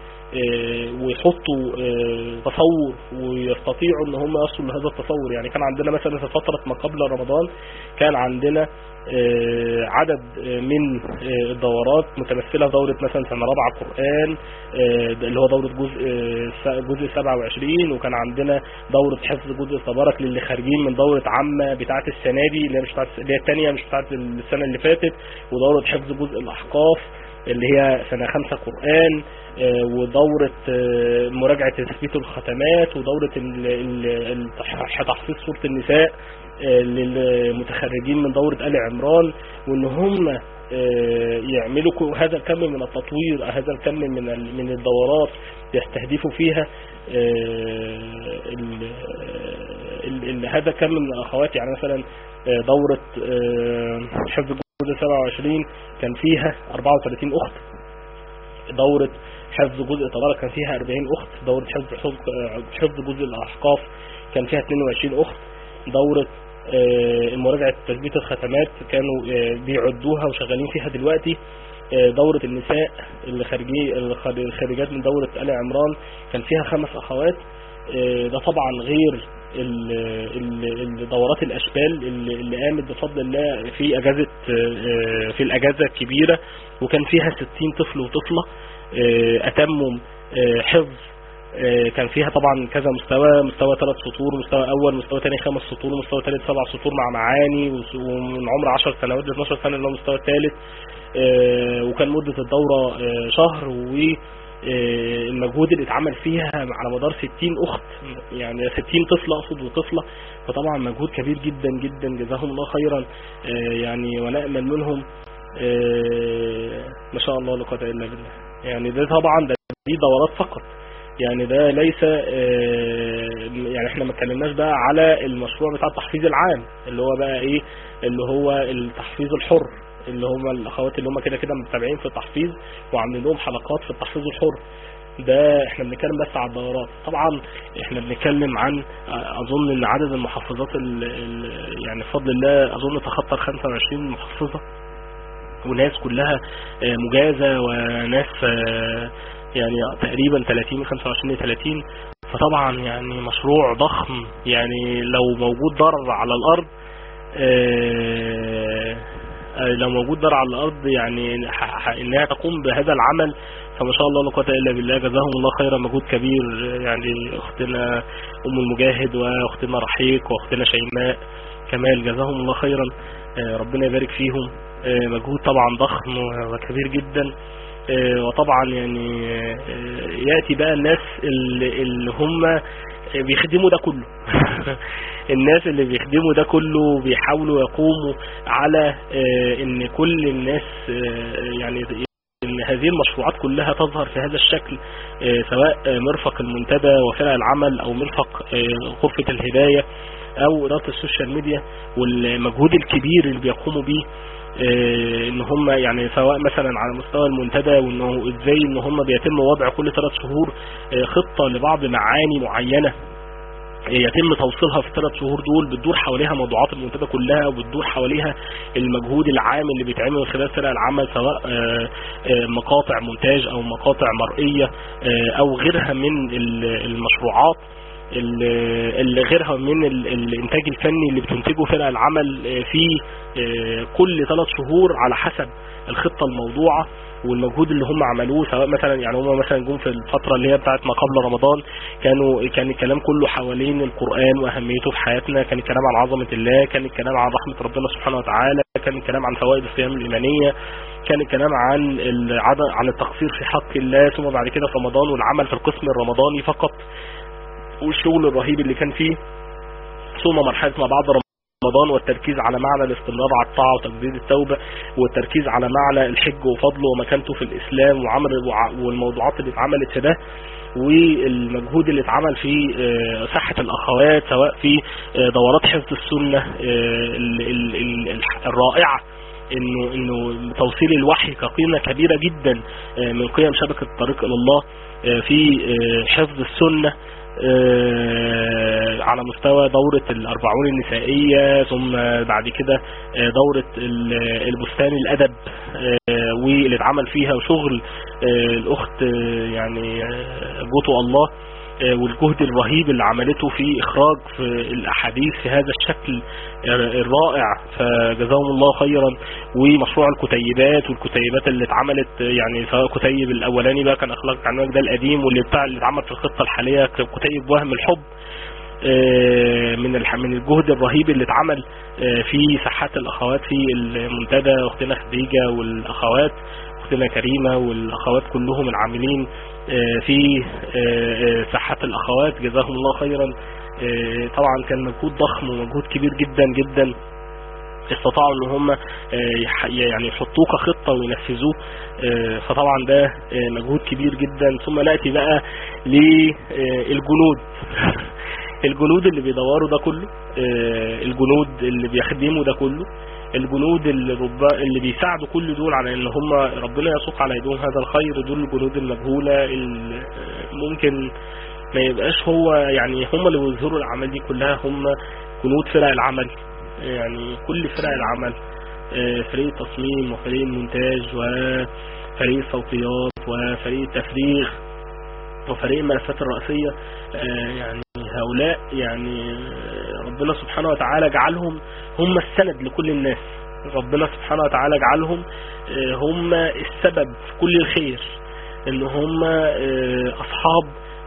ويحطوا تصور ويستطيعوا ان هم يصلوا لهذا التصور. يعني كان عندنا مثلا في فترة ما قبل رمضان كان عندنا عدد من الدورات متمثلة في دورة مثلا سنة رابعة قرآن اللي هو دورة جزء جزء سبعة وعشرين، وكان عندنا دورة حفظ جزء تبارك للي خارجين من دورة عامة بتاعة السنة دي اللي هي مش بتاعة اللي هي الثانية مش بتاعة السنة اللي فاتت، ودورة حفظ جزء الأحقاف اللي هي سنة خمسة قرآن، ودورة مراجعة تثبيت الختمات، ودورة تحفيظ سورة النساء للمتخرجين من دورة آل عمران، وان هم يعملوا هذا الكم من التطوير هذا الكم من من الدورات يستهدفوا فيها هذا الكم من الأخوات. يعني مثلا دورة حفظ جزء سبعة وعشرين كان فيها أربعة وثلاثين أخت، دورة حفظ جزء تبارك كان فيها أربعين أخت، دورة حفظ حفظ جزء الأحقاف كان فيها اثنين وعشرين أخت، دورة المراجعة تثبيت الختمات كانوا بيعدوها وشغالين فيها دلوقتي، دورة النساء اللي خارجات من دورة آل عمران كان فيها خمس أخوات. ده طبعا غير الدورات الأشبال اللي قامت بفضل الله في أجازة في الأجازة الكبيرة، وكان فيها ستين طفل وطفلة أتموا حفظ. كان فيها طبعا كذا مستوى، مستوى ثلاث سطور، مستوى أول، مستوى ثاني خمس سطور، مستوى ثالث سبع سطور مع معاني، ومن عمر عشر سنوات ل اثناشر سنة اللي هو المستوى الثالث. وكان مدة الدورة شهر، والمجهود اللي اتعمل فيها على مدار ستين أخت يعني ستين طفل أقصد وطفلة، فطبعا مجهود كبير جدا جدا جزاهم الله خيرا يعني، ونأمل منهم ما شاء الله لا قوة إلا بالله. يعني ده طبعا ده دي دورات فقط، يعني ده ليس يعني احنا ما اتكلمناش بقى على المشروع بتاع التحفيظ العام اللي هو بقى ايه اللي هو التحفيظ الحر اللي هم الاخوات اللي هم كده كده متابعين في التحفيظ وعاملين لهم حلقات في التحفيظ الحر. ده احنا بنتكلم بس على الدورات. طبعا احنا بنتكلم عن اظن ان عدد المحفظات ال ال يعني بفضل الله اظن تخطى خمسة وعشرين محفظة، وناس كلها مجازة، وناس يعني تقريبا ثلاثين من خمسة وعشرين ل ثلاثين. فطبعا يعني مشروع ضخم، يعني لو موجود ضرر على الارض لو موجود ضرر على الارض يعني انها تقوم بهذا العمل، فما شاء الله لا قوه الا بالله جزاهم الله خيرا. مجهود كبير يعني اختنا ام المجاهد واختنا رحيق واختنا شيماء كمال جزاهم الله خيرا، ربنا يبارك فيهم. مجهود طبعا ضخم وكبير جدا. وطبعا يعني يأتي بقى الناس اللي, اللي هم بيخدموا ده كله الناس اللي بيخدموا ده كله بيحاولوا يقوموا على ان كل الناس يعني ان هذه المشروعات كلها تظهر في هذا الشكل، سواء مرفق المنتدى وفرق العمل او مرفق غرفة الهداية او إدارة السوشيال ميديا، والمجهود الكبير اللي بيقوموا به ان هم يعني سواء مثلا على مستوى المنتدى، وانه ازاي ان هم بيتم وضع كل ثلاث شهور خطة لبعض معاني معينة يتم توصيلها في الثلاث شهور دول، بتدور حواليها موضوعات المنتدى كلها، وبتدور حواليها المجهود العام اللي بيتعمل من خلال فرق العمل، سواء مقاطع مونتاج او مقاطع مرئية او غيرها من المشروعات، اللي غيرها من الانتاج الفني اللي بتنتجه فرق العمل في كل ثلاث شهور على حسب الخطة الموضوعة والمجهود اللي هم عملوه. سواء مثلا يعني هم مثلا جم في الفترة اللي هي بتاعت ما قبل رمضان، كانوا كان الكلام كله حوالين القرآن وأهميته في حياتنا، كان الكلام عن عظمة الله، كان الكلام عن رحمة ربنا سبحانه وتعالى، كان الكلام عن فوائد الصيام الإيمانية، كان الكلام عن عن التقصير في حق الله، ثم بعد كده في رمضان والعمل في القسم الرمضاني فقط والشغل الرهيب اللي كان فيه، ثم مرحلة ما بعد رمضان والتركيز على معنى الاستمرار على الطاعة وتجديد التوبة، والتركيز على معنى الحج وفضله ومكانته في الإسلام وعمل والموضوعات اللي اتعملت في ده، والمجهود اللي اتعمل في ساحة الأخوات، سواء في دورات حفظ السنة الرائعة، انه انه توصيل الوحي كقيمة كبيرة جدا من قيم شبكة الطريق الى الله في حفظ السنة على مستوى دورة الأربعون النسائية، ثم بعد كده دورة البستان الأدب واللي اتعمل فيها، وشغل الأخت يعني جوتو الله والجهد الرهيب اللي عملته في إخراج في الأحاديث في هذا الشكل الرائع، فجزاهم الله خيرا. ومشروع الكتيبات والكتيبات اللي اتعملت، يعني سواء كتيب الأولاني بقى كان أخلاق عنوان ده القديم، واللي بتاع اللي اتعمل في الخطة الحالية كتيب وهم الحب، من من الجهد الرهيب اللي اتعمل في ساحات الأخوات في المنتدى، أختنا خديجة والأخوات، أختنا كريمة والأخوات كلهم العاملين في ساحات الأخوات، جزاهم الله خيرا. طبعا كان مجهود ضخم ومجهود كبير جدا جدا، استطاعوا ان هم يعني يحطوه كخطة وينفذوه، فطبعا ده مجهود كبير جدا. ثم نأتي بقى للجنود الجنود اللي بيدوروا ده كله، الجنود اللي بيخدموا ده كله، الجنود اللي, اللي بيساعدوا كل دول على ان هم ربنا يسوق على يدهم هذا الخير، دول الجنود المجهولة اللي ممكن ما يبقاش هو يعني هم اللي بيظهروا الأعمال دي كلها، هم جنود فرق العمل، يعني كل فرق العمل، فريق التصميم وفريق المونتاج وفريق الصوتيات وفريق التفريغ وفريق الملفات الرئيسية، يعني هؤلاء يعني ربنا سبحانه وتعالى جعلهم هم السند لكل الناس، ربنا سبحانه وتعالى جعلهم هم السبب في كل الخير، ان هم اصحاب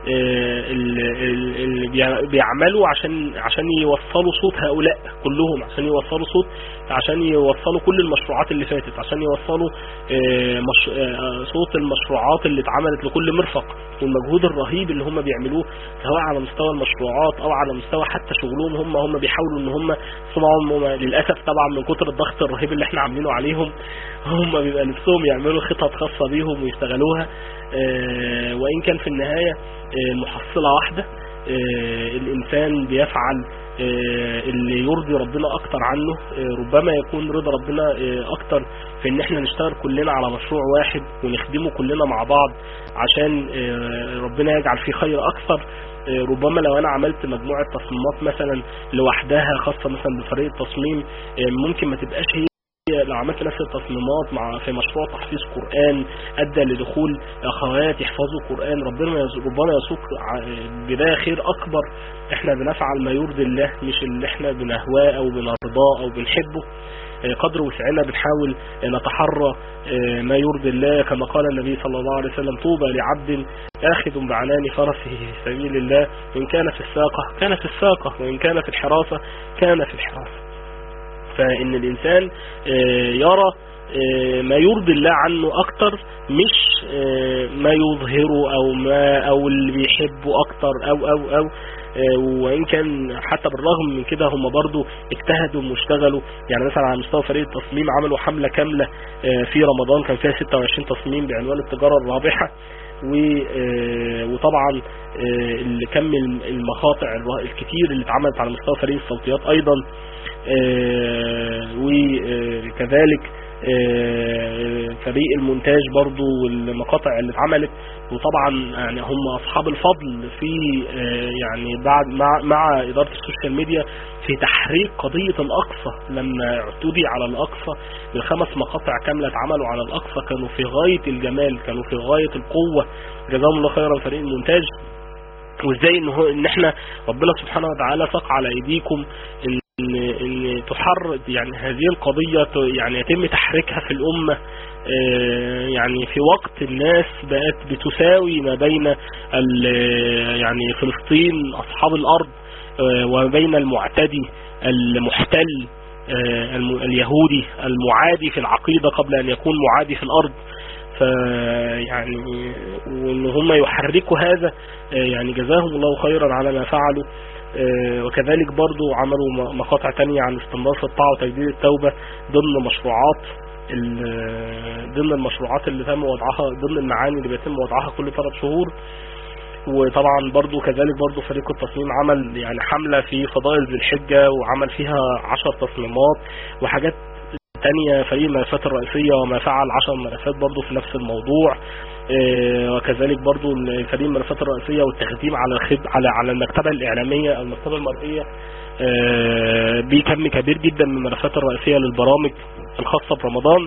اللي بيعملوا عشان عشان يوصلوا صوت هؤلاء كلهم، عشان يوصلوا صوت عشان يوصلوا كل المشروعات اللي فاتت، عشان يوصلوا مش... صوت المشروعات اللي اتعملت لكل مرفق، والمجهود الرهيب اللي هم بيعملوه سواء على مستوى المشروعات او على مستوى حتى شغلهم. هم هم بيحاولوا ان هم طبعا للاسف طبعا من كتر الضغط الرهيب اللي احنا عاملينه عليهم، هم بيبقى نفسهم يعملوا خطط خاصة بيهم ويشتغلوها، وإن كان في النهاية المحصلة واحدة، الإنسان بيفعل اللي يرضي ربنا أكتر عنه، ربما يكون رضا ربنا أكتر في إن احنا نشتغل كلنا على مشروع واحد ونخدمه كلنا مع بعض عشان ربنا يجعل فيه خير أكثر. ربما لو أنا عملت مجموعة تصميمات مثلا لوحدها خاصة مثلا بفريق التصميم، ممكن ما تبقاش هي لو عملت نفس التصميمات مع في مشروع تحفيظ قرآن أدى لدخول أخوات يحفظوا قرآن، ربنا ربنا يسوق بده خير أكبر. احنا بنفعل ما يرضي الله، مش اللي احنا بنهواه أو بنرضاه أو بنحبه، قدر وسعنا بنحاول نتحرى ما يرضي الله، كما قال النبي صلى الله عليه وسلم: طوبى لعبد آخذ بعنان فرسه في سبيل الله، وإن كان في الساقة كان في الساقة، وإن كان في الحراسة كان في الحراسة. فإن الإنسان يرى ما يرضي الله عنه أكتر، مش ما يظهره أو ما أو اللي بيحبه أكتر أو أو أو وإن كان حتى بالرغم من كده هم برضو اجتهدوا واشتغلوا. يعني مثلا على مستوى فريق التصميم عملوا حملة كاملة في رمضان كان فيها ستة وعشرين تصميم بعنوان التجارة الرابحة، وطبعا اللي كمل المقاطع الكتير اللي اتعملت على مستوى فريق الصوتيات أيضا وكذلك فريق المونتاج برضو والمقاطع اللي اتعملت. وطبعا يعني هم اصحاب الفضل في يعني بعد مع, مع ادارة السوشيال ميديا في تحريك قضية الاقصى. لما اعتدي على الاقصى بالخمس مقاطع كاملة اتعملوا على الاقصى كانوا في غاية الجمال، كانوا في غاية القوة، جزاهم الله خيرا فريق المونتاج. وازاي ان هو ان احنا ربنا سبحانه وتعالى ساق على ايديكم ان ان, إن تحرر يعني هذه القضية، يعني يتم تحريكها في الامة يعني في وقت الناس بقت بتساوي ما بين يعني فلسطين اصحاب الارض وما بين المعتدي المحتل اليهودي المعادي في العقيدة قبل ان يكون معادي في الارض. فيعني وان هم يحركوا هذا يعني جزاهم الله خيرا على ما فعلوا. وكذلك برضو عملوا مقاطع تانية عن استنباط الطاعة وتجديد التوبة ضمن مشروعات ضمن المشروعات اللي تم وضعها، ضمن المعاني اللي بيتم وضعها كل ثلاث شهور. وطبعا برضو كذلك برضو فريق التصميم عمل يعني حملة في فضائل ذي الحجة وعمل فيها عشر تصميمات وحاجات تانية. فريق الملفات الرئيسية وما فعل عشر ملفات برضو في نفس الموضوع. وكذلك برضو فريق الملفات الرئيسية والتخديم على خد على على المكتبة الإعلامية أو المكتبة المرئية بكم كبير جدا من الملفات الرئيسية للبرامج الخاصة برمضان.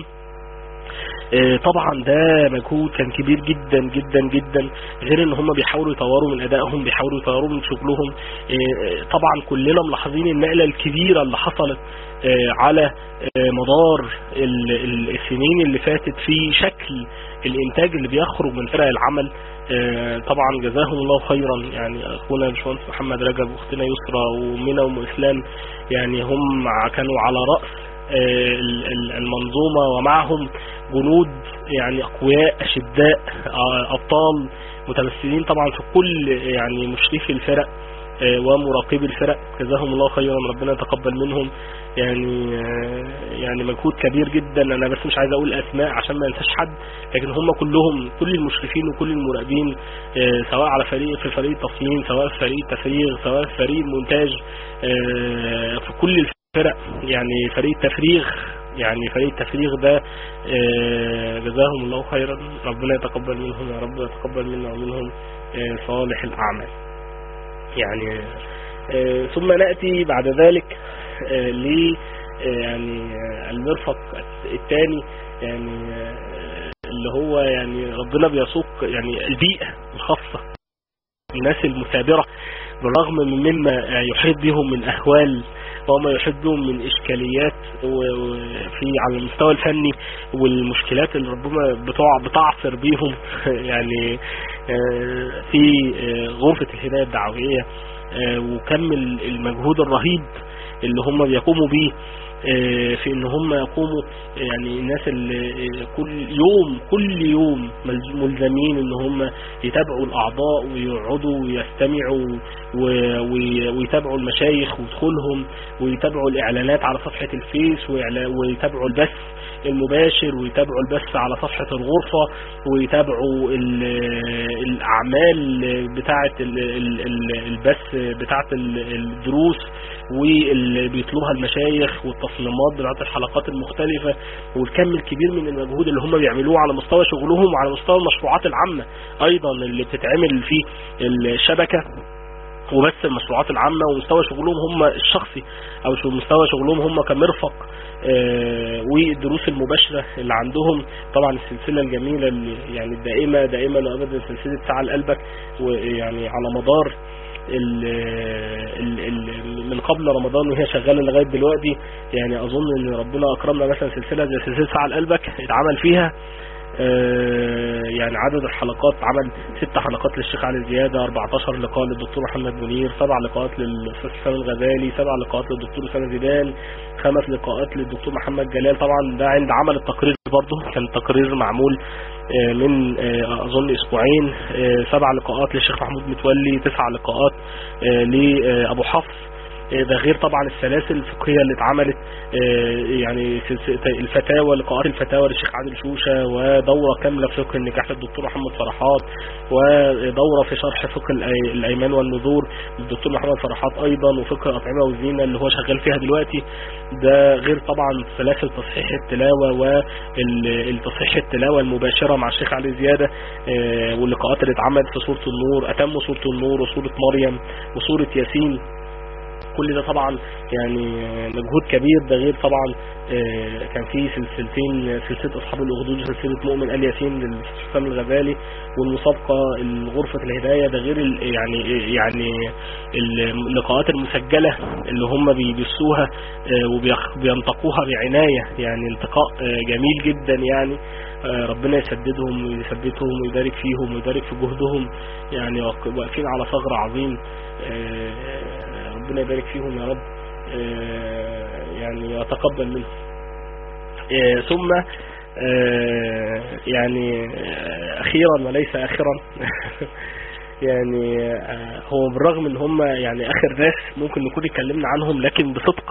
طبعا ده مجهود كان كبير جدا جدا جدا، غير ان هم بيحاولوا يطوروا من ادائهم، بيحاولوا يطوروا من شغلهم. طبعا كلنا ملاحظين النقلة الكبيرة اللي حصلت على مدار السنين اللي فاتت في شكل الانتاج اللي بيخرج من فرق العمل. طبعا جزاهم الله خيرا يعني اخونا الباشمهندس محمد رجب واختنا يسرى ومنى وام اسلام، يعني هم كانوا على رأس المنظومة ومعهم جنود يعني اقوياء اشداء ابطال متمثلين طبعا في كل يعني مشرفي الفرق ومراقبي الفرق، جزاهم الله خيرا ربنا يتقبل منهم. يعني يعني مجهود كبير جدا. انا بس مش عايز اقول اسماء عشان ما انساش حد، لكن هم كلهم كل المشرفين وكل المراقبين سواء على فريق في فريق التصميم، سواء في فريق التفريغ، سواء في فريق المونتاج، في كل الفرق. يعني فريق التفريغ يعني فريق التفريغ ده جزاهم الله خيرا ربنا يتقبل منهم يا رب، يتقبل منا ومنهم صالح الاعمال. يعني ثم نأتي بعد ذلك ل يعني المرفق الثاني، يعني اللي هو يعني ربنا بيسوق يعني البيئة الخاصة، الناس المثابرة بالرغم من مما يحيط بهم من أهوال وما يحيط بهم من إشكاليات وفي على المستوى الفني والمشكلات اللي ربما بتعصر بيهم يعني في غرفة الهداية الدعوية، وكمل المجهود الرهيب اللي هم بيقوموا بيه في ان هم يقوموا يعني الناس اللي كل يوم كل يوم ملزمين ان هم يتابعوا الاعضاء ويقعدوا ويستمعوا ويتابعوا المشايخ ويدخلهم ويتابعوا الاعلانات على صفحة الفيس ويتابعوا البث المباشر ويتابعوا البث على صفحة الغرفة ويتابعوا الاعمال بتاعة البث بتاعة الدروس واللي بيطلبها المشايخ والتصميمات بتاعت الحلقات المختلفة والكم الكبير من المجهود اللي هم بيعملوه على مستوى شغلهم وعلى مستوى المشروعات العامة ايضا اللي بتتعمل في الشبكة، وبس المشروعات العامة ومستوى شغلهم هم الشخصي او شو مستوى شغلهم هم كمرفق، آه والدروس المباشرة اللي عندهم. طبعا السلسلة الجميلة اللي يعني الدائمة دائما وابدا سلسلة ساعة لقلبك، ويعني على مدار ال ال ال من قبل رمضان وهي شغالة لغاية دلوقتي. يعني اظن ان ربنا اكرمنا مثلا سلسلة زي سلسلة ساعة لقلبك اتعمل فيها يعني عدد الحلقات، عمل ست حلقات للشيخ علي زيادة، أربعتاشر لقاء للدكتور محمد منير، سبع لقاءات للأستاذ حسام الغزالي، سبع لقاءات للدكتور أسامة زيدان، خمس لقاءات للدكتور محمد جلال. طبعا ده عند عمل التقرير برضه كان التقرير معمول من أظن أسبوعين. سبع لقاءات للشيخ محمود متولي، تسع لقاءات لأبو حفص، ده غير طبعا السلاسل الفقهية اللي اتعملت، يعني الفتاوى، لقاءات الفتاوى للشيخ عادل شوشة، ودورة كاملة في فقه النكاح للدكتور محمد فرحات، ودورة في شرح فقه الأيمان والنذور للدكتور محمد فرحات أيضا، وفقه الأطعمة والزينة اللي هو شغال فيها دلوقتي. ده غير طبعا سلاسل تصحيح التلاوة والتصحيح التلاوة المباشرة مع الشيخ علي زيادة، واللقاءات اللي اتعملت في سورة النور، أتم سورة النور وسورة مريم وسورة ياسين. كل ده طبعا يعني مجهود كبير. ده غير طبعا كان في سلسلتين، سلسلة أصحاب الأخدود وسلسلة مؤمن آل ياسين للحسام الغزالي، والمسابقة غرفة الهداية. ده غير يعني يعني اللقاءات المسجلة اللي هم بيبثوها وبينتقوها بعناية، يعني التقاء جميل جدا يعني. ربنا يسددهم ويثبتهم ويبارك فيهم ويبارك في جهدهم، يعني واقفين على ثغر عظيم، ربنا يبارك فيهم يا رب، يعني يتقبل منهم. ثم يعني أخيرا وليس آخرا يعني هو بالرغم ان هم يعني آخر ناس ممكن نكون اتكلمنا عنهم، لكن بصدق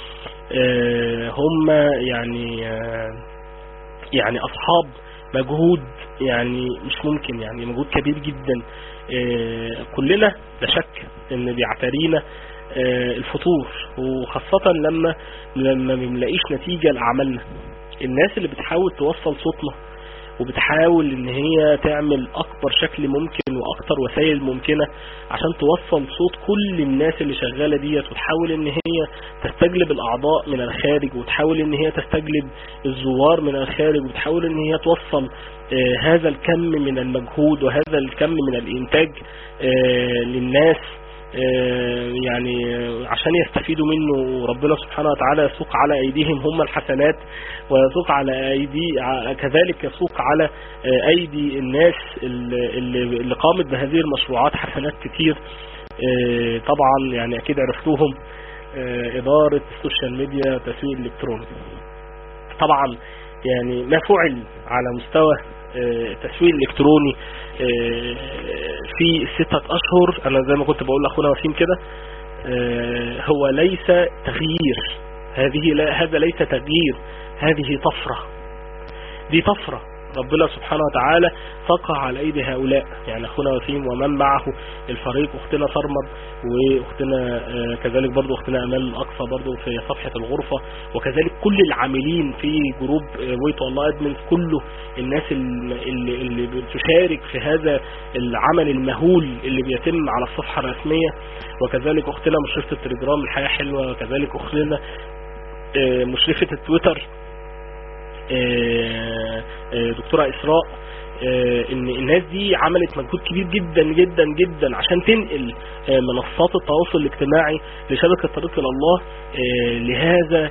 هم يعني يعني أصحاب مجهود يعني مش ممكن، يعني مجهود كبير جدا. كلنا لا شك ان بيعترينا الفتور، وخاصة لما لما بنلاقيش نتيجة لأعمالنا. الناس اللي بتحاول توصل صوتنا وبتحاول ان هي تعمل اكبر شكل ممكن واكتر وسائل ممكنة عشان توصل صوت كل الناس اللي شغالة ديت، وتحاول ان هي تستجلب الاعضاء من الخارج، وتحاول ان هي تستجلب الزوار من الخارج، وتحاول ان هي توصل آه هذا الكم من المجهود وهذا الكم من الانتاج آه للناس، يعني عشان يستفيدوا منه. ربنا سبحانه وتعالى يسوق على أيديهم هم الحسنات، ويسوق على أيدي كذلك يسوق على أيدي الناس اللي قامت بهذه المشروعات حسنات كتير. طبعا يعني أكيد عرفتوهم، إدارة السوشيال ميديا والتسويق الإلكتروني. طبعا يعني ما فعل على مستوى التسويق الإلكتروني في ستة أشهر، أنا زي ما كنت بقول لأخونا وسيم كده، هو ليس تغيير، هذه لا هذا ليس تغيير، هذه طفرة. دي طفرة ربنا سبحانه وتعالى تقع على أيدي هؤلاء، يعني أخونا وسيم ومن معه الفريق، أختنا صرمد، وأختنا كذلك برضو أختنا أمال الأقصى برضو في صفحة الغرفة، وكذلك كل العاملين في جروب ويت والله أدمنز، كله الناس اللي, اللي بتشارك في هذا العمل المهول اللي بيتم على الصفحة الرسمية، وكذلك أختنا مشرفة التليجرام الحياة حلوة، وكذلك أختنا مشرفة التويتر دكتورة إسراء. ان الناس دي عملت مجهود كبير جدا جدا جدا عشان تنقل منصات التواصل الاجتماعي لشبكة طريق إلى الله لهذا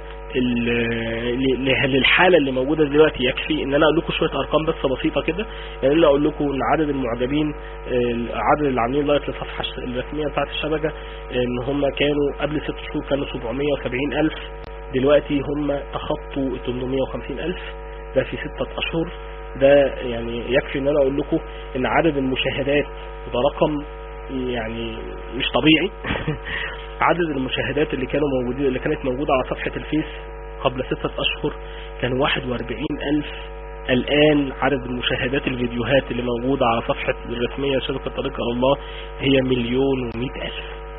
للحالة اللي موجودة دلوقتي. يكفي ان انا اقول لكم شوية ارقام بس بسيطة كده، يعني انا اقول لكم ان عدد المعجبين، عدد اللي عاملين لايك للصفحة الرسمية بتاعت الشبكة، ان هم كانوا قبل ست شهور كانوا سبعمية وسبعين الف، دلوقتي هم تخطوا ثمانمية وخمسين الف، ده في ستة اشهر. ده يعني يكفي ان انا اقول لكم ان عدد المشاهدات ده رقم يعني مش طبيعي. عدد المشاهدات اللي كانوا موجودين اللي كانت موجودة على صفحة الفيس قبل ستة اشهر كان واحد واربعين الف، الان عدد المشاهدات الفيديوهات اللي موجودة على صفحة الرسمية شبكة طريق إلى الله هي مليون ومئة الف.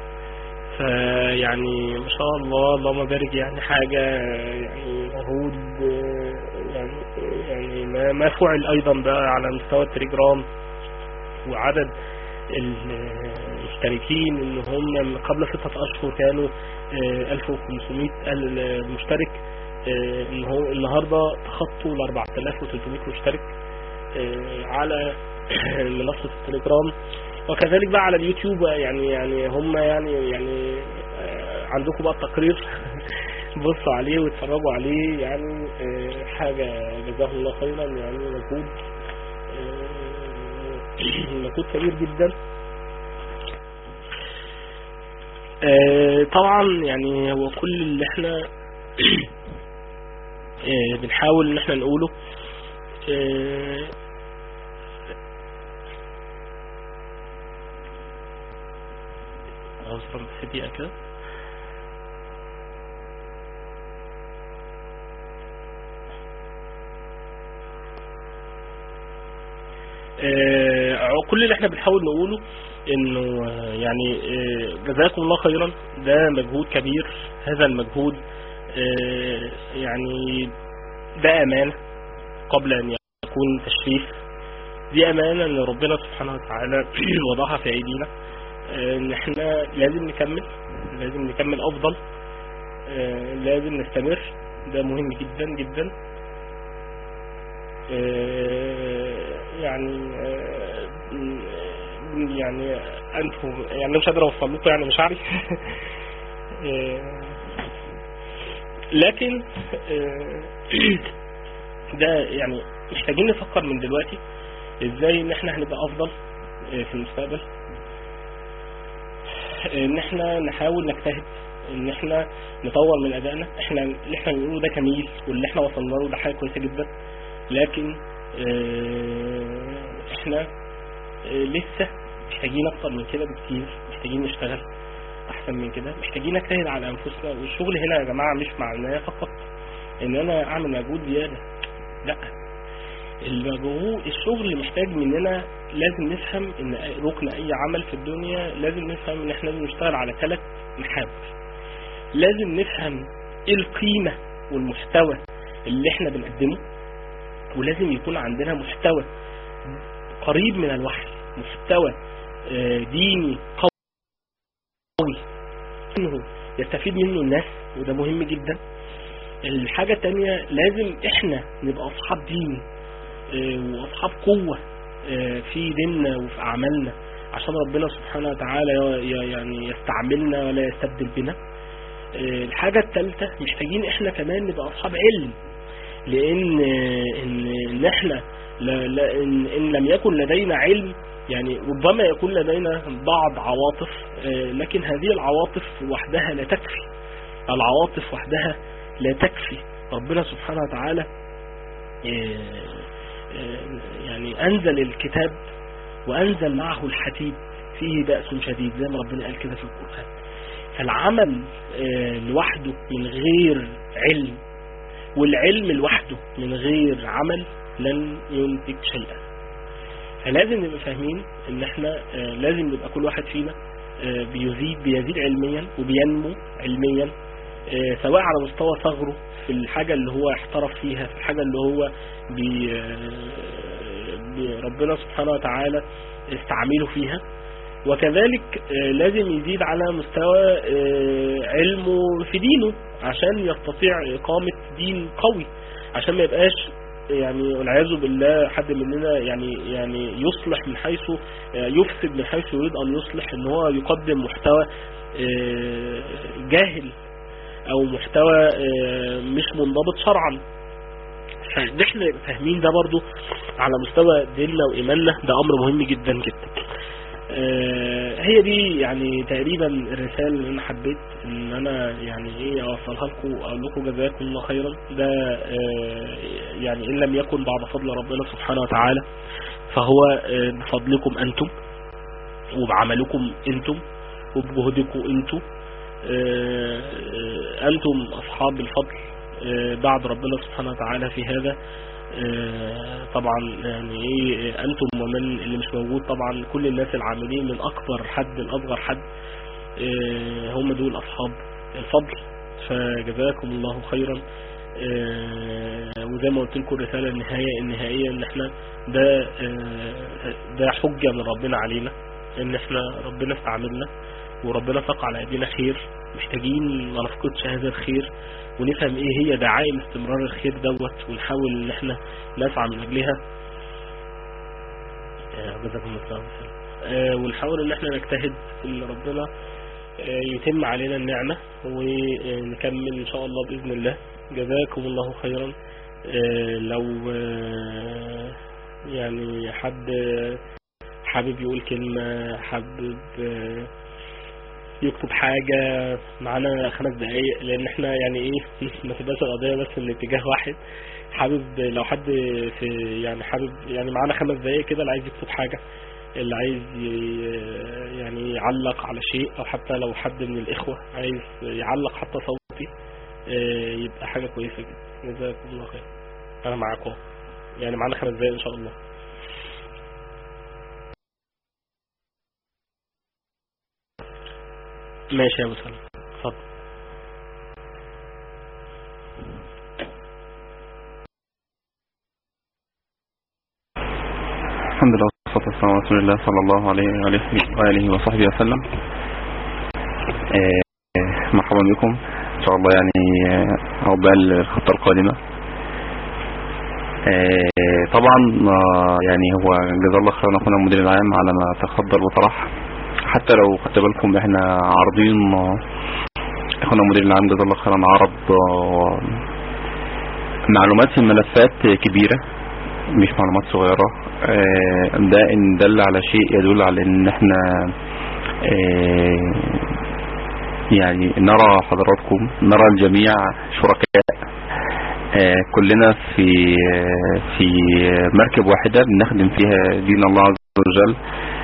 فيعني ما شاء الله اللهم بارك، يعني حاجة يعني مجهود يعني يعني ما ما فعل ايضا بقى على مستوى التليجرام، وعدد المشتركين ان هم قبل ستة اشهر كانوا الف وخمسمائة مشترك، ان هو النهارده تخطوا ال اربعة آلاف وثلاثمائة مشترك على منصة التليجرام، وكذلك بقى على اليوتيوب. يعني يعني هم يعني يعني عندكم بقى التقرير بصوا عليه واتفرجوا عليه، يعني حاجة جزاه الله خيرا، يعني مجهود مجهود كبير جدا. طبعا يعني هو كل اللي احنا بنحاول ان احنا نقوله اصلا بس دقيقة كده. كل اللي احنا بنحاول نقوله انه يعني جزاكم الله خيرا، ده مجهود كبير. هذا المجهود يعني ده امانة قبل ان يكون تشريف. دي امانة ان ربنا سبحانه وتعالى وضعها في ايدينا، ان احنا لازم نكمل، لازم نكمل افضل، لازم نستمر. ده مهم جدا جدا. يعني يعني انتم يعني مش قادر اوصل لكم يعني مشاعري لكن ده يعني محتاجين نفكر من دلوقتي ازاي ان احنا هنبقى افضل في المستقبل، ان احنا نحاول نجتهد ان احنا نطور من ادائنا. احنا اللي احنا بنقوله ده جميل، واللي احنا وصلنا له ده حاجه كويسه جدا، لكن اه احنا اه لسه محتاجين اكتر من كده بكتير. محتاجين نشتغل احسن من كده، محتاجين نجتهد على انفسنا. والشغل هنا يا جماعه مش معناه فقط ان انا اعمل مجهود زياده، لا، المجهود الشغل محتاج مننا لازم نفهم ان ركن اي عمل في الدنيا لازم نفهم ان احنا لازم نشتغل على ثلاث محاور. لازم نفهم ايه القيمة والمحتوى اللي احنا بنقدمه، ولازم يكون عندنا محتوى قريب من الوحي، محتوى ديني قوي انه يستفيد منه الناس، وده مهم جدا. الحاجة التانية لازم احنا نبقى اصحاب دين واصحاب قوة في ديننا وفي اعمالنا، عشان ربنا سبحانه وتعالى يعني يستعملنا ولا يستبدل بنا. الحاجة الثالثة محتاجين احنا كمان نبقى اصحاب علم، لان ان, إن احنا لا لا إن, ان لم يكن لدينا علم يعني ربما يكون لدينا بعض عواطف، لكن هذه العواطف وحدها لا تكفي. العواطف وحدها لا تكفي. ربنا سبحانه وتعالى يعني انزل الكتاب وانزل معه الحديد فيه بأس شديد، زي ما ربنا قال كده في القرآن. فالعمل لوحده من غير علم، والعلم لوحده من غير عمل لن ينتج شيئا. فلازم نبقى فاهمين ان احنا لازم نبقى كل واحد فينا بيزيد بيزيد علميا وبينمو علميا، سواء على مستوى ثغره في الحاجة اللي هو احترف فيها، في الحاجة اللي هو بي ربنا سبحانه وتعالى استعمله فيها، وكذلك لازم يزيد على مستوى علمه في دينه عشان يستطيع إقامة دين قوي، عشان ما يبقاش يعني والعياذ بالله حد مننا يعني يعني يصلح من حيث يفسد من حيث يريد أن يصلح، ان هو يقدم محتوى جاهل او محتوى مش منضبط شرعا. فنحن فاهمين ده برضو على مستوى ديننا وإيماننا، ده أمر مهم جدا جدا. هي دي يعني تقريبا الرسالة اللي أنا حبيت إن أنا يعني إيه أوصلها لكم، أقول لكم جزاكم الله خيرا. ده يعني إن لم يكن بعد فضل ربنا سبحانه وتعالى فهو بفضلكم أنتم وبعملكم أنتم وبجهدكم أنتم. أنتم أصحاب الفضل بعد ربنا سبحانه وتعالى في هذا. طبعا يعني ايه انتم ومن اللي مش موجود، طبعا كل الناس العاملين من اكبر حد لاصغر حد هم دول اصحاب الفضل. فجزاكم الله خيرا. وزي ما قلت لكم الرسالة النهاية النهائية ان احنا ده ده حجة من ربنا علينا، ان احنا ربنا استعملنا وربنا ساق على ايدينا خير. محتاجين ما نفقدش هذا الخير، ونفهم ايه هي دعائم استمرار الخير دوت، ونحاول ان احنا نسعى من اجلها. جزاكم الله خير. ونحاول ان احنا نجتهد ان ربنا يتم علينا النعمة ونكمل ان شاء الله باذن الله. جزاكم الله خيرا. لو يعني حد حابب يقول كلمة، حابب يكتب حاجة، معانا خمس دقايق، لان احنا يعني ايه ما تبقاش القضية بس من اتجاه واحد. حابب لو حد في يعني حابب يعني معانا خمس دقايق كده، اللي عايز يكتب حاجة، اللي عايز يعني يعلق على شيء، او حتى لو حد من الاخوة عايز يعلق حتى صوتي يبقى حاجة كويسة جدا. جزاكم الله خير. انا معاكم يعني معانا خمس دقايق ان شاء الله. ماشي يا ابو سلمى، اتفضل. الحمد لله والصلاة والسلام على رسول الله صلى الله عليه وآله وصحبه وسلم. مرحبا بكم ان شاء الله، يعني عقبال الخطة القادمة. طبعا يعني هو جزا الله خيرا اخونا المدير العام على ما تفضل وطرح. حتى لو خدت بالكم احنا عارضين، اخونا المدير العام جزا الله خيرا عرض معلومات في الملفات كبيرة مش معلومات صغيرة. ده ان دل على شيء يدل على ان احنا يعني نرى حضراتكم، نرى الجميع شركاء كلنا في في مركب واحدة بنخدم فيها دين الله عز وجل.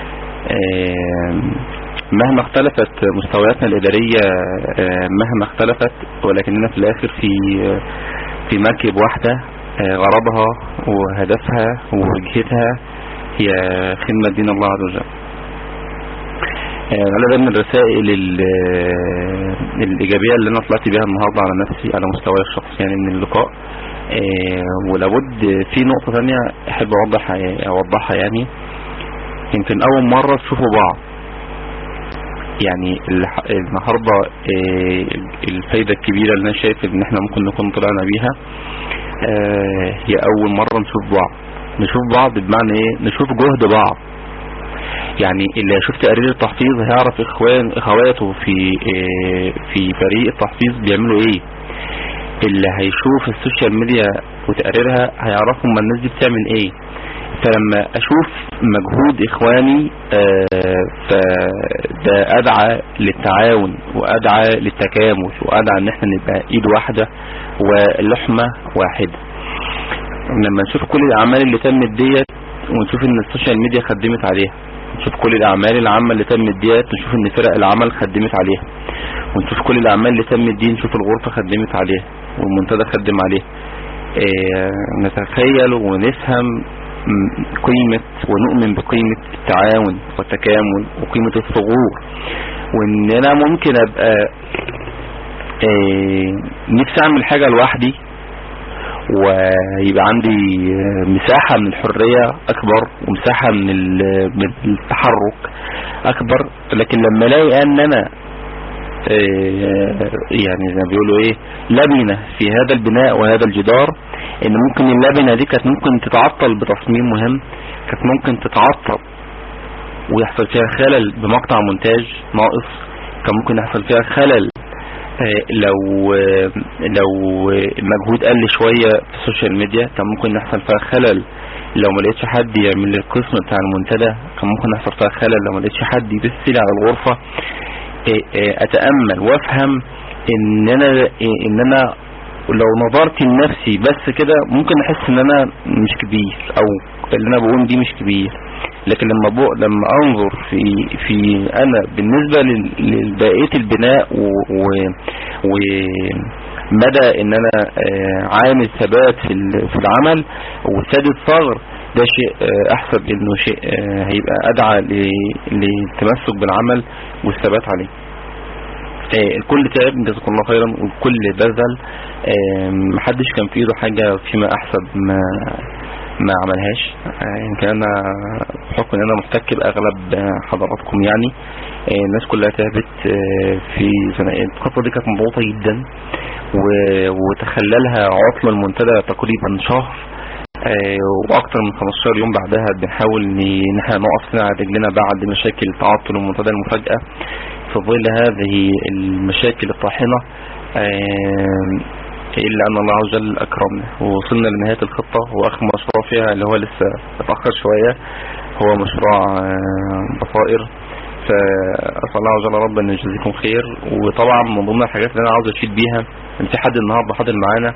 مهما اختلفت مستوياتنا الإدارية، مهما اختلفت، ولكننا في الآخر في في مركب واحدة غرضها وهدفها ووجهتها هي خدمة دين الله عز وجل. على من الرسائل الإيجابية اللي أنا طلعت بها النهاردة على نفسي على مستوى الشخص يعني من اللقاء. ولابد في نقطة ثانية أحب أوضحها أوضحها يعني يمكن أول مرة تشوفوا بعض. يعني النهاردة الفايدة الكبيرة اللي أنا شايف إن إحنا ممكن نكون طلعنا بيها هي أول مرة نشوف بعض. نشوف بعض بمعنى إيه؟ نشوف جهد بعض. يعني اللي شوف تقارير التحفيظ هيعرف اخوان اخواته في في فريق التحفيظ بيعملوا ايه. اللي هيشوف السوشيال ميديا وتقاريرها هيعرفوا ما الناس دي بتعمل ايه. فلما اشوف مجهود اخواني فده ادعى للتعاون وادعى للتكامل وادعى ان احنا نبقى ايد واحدة ولحمة واحدة. لما نشوف كل الاعمال اللي تمت ديت ونشوف ان السوشيال ميديا خدمت عليها، نشوف كل الاعمال العامة اللي تمت ديت، نشوف ان فرق العمل خدمت عليها، ونشوف كل الاعمال اللي تمت دي، نشوف الغرفة خدمت عليها والمنتدى خدم عليها. اه نتخيل ونفهم قيمة ونؤمن بقيمة التعاون والتكامل وقيمة الثغور، وان انا ممكن ابقى اه نفسي اعمل حاجة لوحدي ويبقى عندي مساحة من الحرية اكبر ومساحة من التحرك اكبر، لكن لما الاقي ان انا يعني زي ما بيقولوا ايه لبنة في هذا البناء وهذا الجدار، ان ممكن اللبنة دي كانت ممكن تتعطل بتصميم مهم، كانت ممكن تتعطل ويحصل فيها خلل بمقطع مونتاج ناقص، كان ممكن يحصل فيها خلل لو لو المجهود قل شوية في السوشيال ميديا، كان ممكن يحصل فيها خلل لو ما لقيتش حد يعمل لي القسم بتاع المنتدى، كان ممكن يحصل فيها خلل لو ما لقيتش حد يبث لي على الغرفة. اتأمل وافهم ان انا ان انا لو نظرت لنفسي بس كده ممكن احس ان انا مش كبير او اللي انا بقول دي مش كبير، لكن لما بق... لما انظر في في انا بالنسبة لبقية البناء و... و... ومدى ان انا عامل ثبات في في العمل وسادة ثغر، ده شيء احسب انه شيء هيبقى ادعى للتمسك بالعمل والثبات عليه. الكل تعب جزاكم الله خيرا والكل بذل، محدش كان في ايده حاجة فيما احسب ما ما عملهاش. يمكن انا بحكم ان انا محتك باغلب حضراتكم يعني الناس كلها تعبت في ثنائيات. الخطوة دي كانت مضغوطة جدا وتخللها عطل المنتدى تقريبا شهر واكتر من خمستاشر يوم بعدها بنحاول ان احنا نقف على رجلنا بعد مشاكل تعطل المنتدى المفاجئة. في ظل هذه المشاكل الطاحنة إلا أن الله عز وجل أكرمنا ووصلنا لنهاية الخطة، وآخر مشروع فيها اللي هو لسه اتأخر شوية هو مشروع بصائر. فأسأل الله عز وجل رب أن يجزيكم خير. وطبعا من ضمن الحاجات اللي أنا عاوز أشيد بيها إن في حد النهاردة حاضر معانا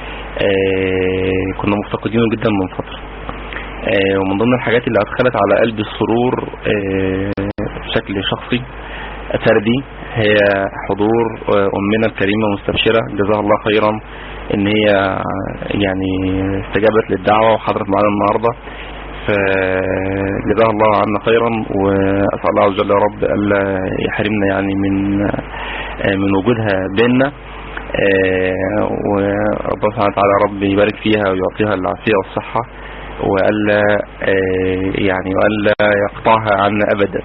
كنا مفتقدينه جدا من فترة، ومن ضمن الحاجات اللي أدخلت على قلب السرور بشكل شخصي فردي هي حضور أمنا الكريمة مستبشرة جزاها الله خيرا ان هي يعني استجابت للدعوة وحضرت معنا النهاردة. فجزاه الله عنا خيرا، وأسأل الله عز وجل يا رب ألا يحرمنا يعني من من وجودها بيننا، وربنا سبحانه وتعالى رب يبارك فيها ويعطيها العافية والصحة، وألا يعني وألا يقطعها عنا أبدا.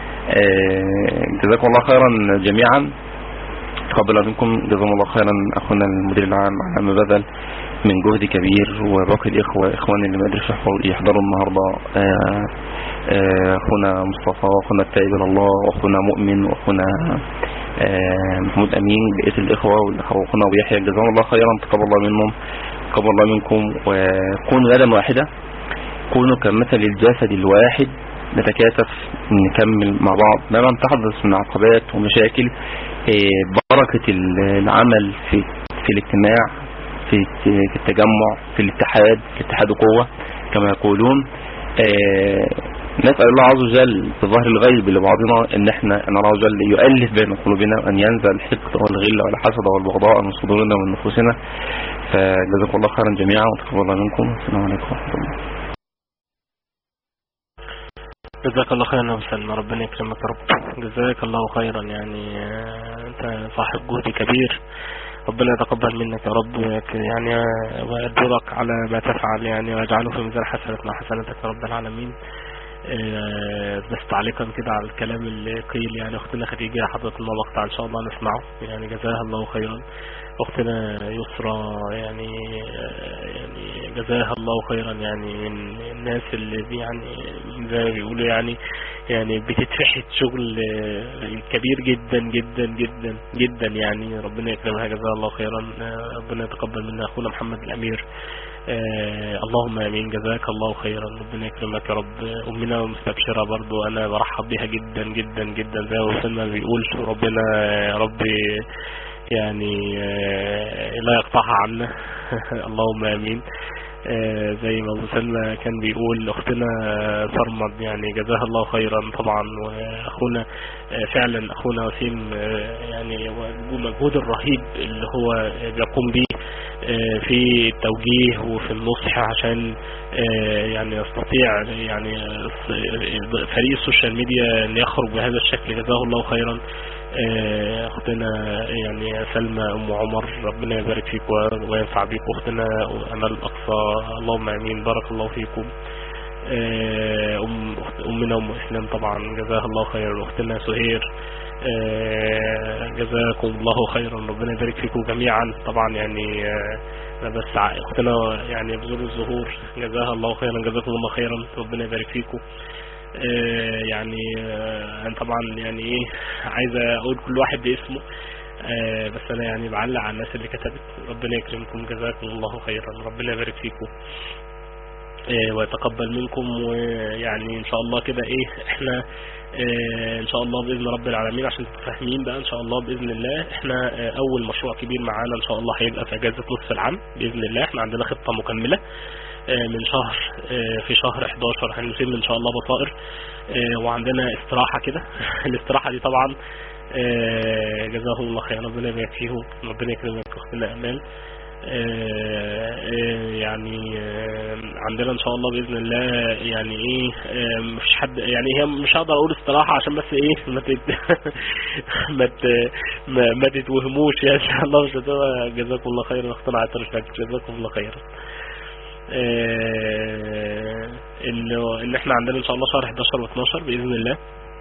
جزاكم الله خيرا جميعا، تقبل منكم، جزاكم الله خيرا أخونا المدير العام على ما بذل من جهد كبير، وباقي الإخوة إخواني اللي ما قدرش يحضروا النهاردة، أخونا مصطفى وأخونا التائب إلى الله وأخونا مؤمن وأخونا محمود أمين، بقية الإخوة وأخونا ويحيى، جزاهم الله خيرا، تقبل الله منهم تقبل الله منكم، وكونوا يدا واحدة، كونوا كمثل الجسد الواحد، نتكاتف نكمل مع بعض مهما تحدث من عقبات ومشاكل. بركة العمل في في الاجتماع، في في التجمع، في الاتحاد، في الاتحاد قوة كما يقولون. نسأل الله عز وجل بظهر الغيب لبعضنا ان احنا ان الله عز وجل يؤلف بين قلوبنا، وان ينزل الحقد والغل والحسد والبغضاء من صدورنا ومن نفوسنا. فجزاكم الله خيرا جميعا، وتقبل الله منكم، والسلام عليكم ورحمة الله. جزاك الله خيرا يا مسلم، ربنا يكرمك يا رب، جزاك الله خيرا. يعني انت صاحب جهد كبير، ربنا يتقبل منك يا رب، يعني ويأجرك على ما تفعل، يعني ويجعله في ميزان حسناتنا وحسناتك يا رب العالمين. بس تعليقا كده على الكلام اللي قيل، يعني اختنا خديجة حضرت لنا مقطع ان شاء الله نسمعه، يعني جزاها الله خيرا. اختنا يسرى يعني يعني جزاها الله خيرا، يعني من الناس اللي يعني زي ما بيقولوا يعني يعني بتتفحت شغل كبير جدا جدا جدا جدا، يعني ربنا يكرمها جزاها الله خيرا، ربنا يتقبل منا. اخونا محمد الامير آه اللهم امين، جزاك الله خيرا، ربنا يكرمك يا رب. امنا مستبشرة برضو انا برحب بها جدا جدا جدا، زي ما وصلنا بيقول ربنا يا رب يعني آه لا يقطعها عنا اللهم امين. آه زي ما وصلنا كان بيقول اختنا صرمد، يعني جزاها الله خيرا طبعا. واخونا آه فعلا اخونا وسيم آه يعني المجهود الرهيب اللي هو بيقوم به في التوجيه وفي النصح عشان يعني يستطيع يعني فريق السوشيال ميديا ان يخرج بهذا الشكل، جزاه الله خيرا. اختنا يعني سلمى ام عمر، ربنا يبارك فيك وينفع بيك. اختنا امل اقصى، اللهم امين، بارك الله فيكم. ام امنا ام اسلام طبعا جزاها الله خيرا. اختنا سهير جزاكم الله خيرا، ربنا يبارك فيكم جميعا طبعا. يعني انا بس اختنا يعني بذور الظهور جزاها الله خيرا، جزاكم الله خيرا، ربنا يبارك فيكم. يعني انا طبعا يعني ايه عايز اقول كل واحد باسمه، بس انا يعني بعلق على الناس اللي كتبت، ربنا يكرمكم جزاكم الله خيرا، ربنا يبارك فيكم ويتقبل منكم. ويعني ان شاء الله كده ايه احنا اه ان شاء الله باذن رب العالمين، عشان تفهمين بقى ان شاء الله باذن الله احنا اه اول مشروع كبير معانا ان شاء الله هيبقى في اجازه نصف العام باذن الله. احنا عندنا خطه مكمله اه من شهر اه في شهر احداشر هنتم ان شاء الله بصائر، اه وعندنا استراحه كده الاستراحه دي طبعا اه جزاهم الله خير، ربنا يبارك فيهم، ربنا يكرمك اختنا امال. آه آه يعني آه عندنا ان شاء الله باذن الله يعني ايه مفيش حد، يعني هي مش هقدر اقول استراحه عشان بس ايه ما تت ما ما, ما تتوهموش، يعني ان شاء الله مش هتبقى. جزاكم الله خيرا اختنا عطر الفجر، جزاكم الله خيرا. انه ان احنا عندنا ان شاء الله شهر احداشر واثناشر باذن الله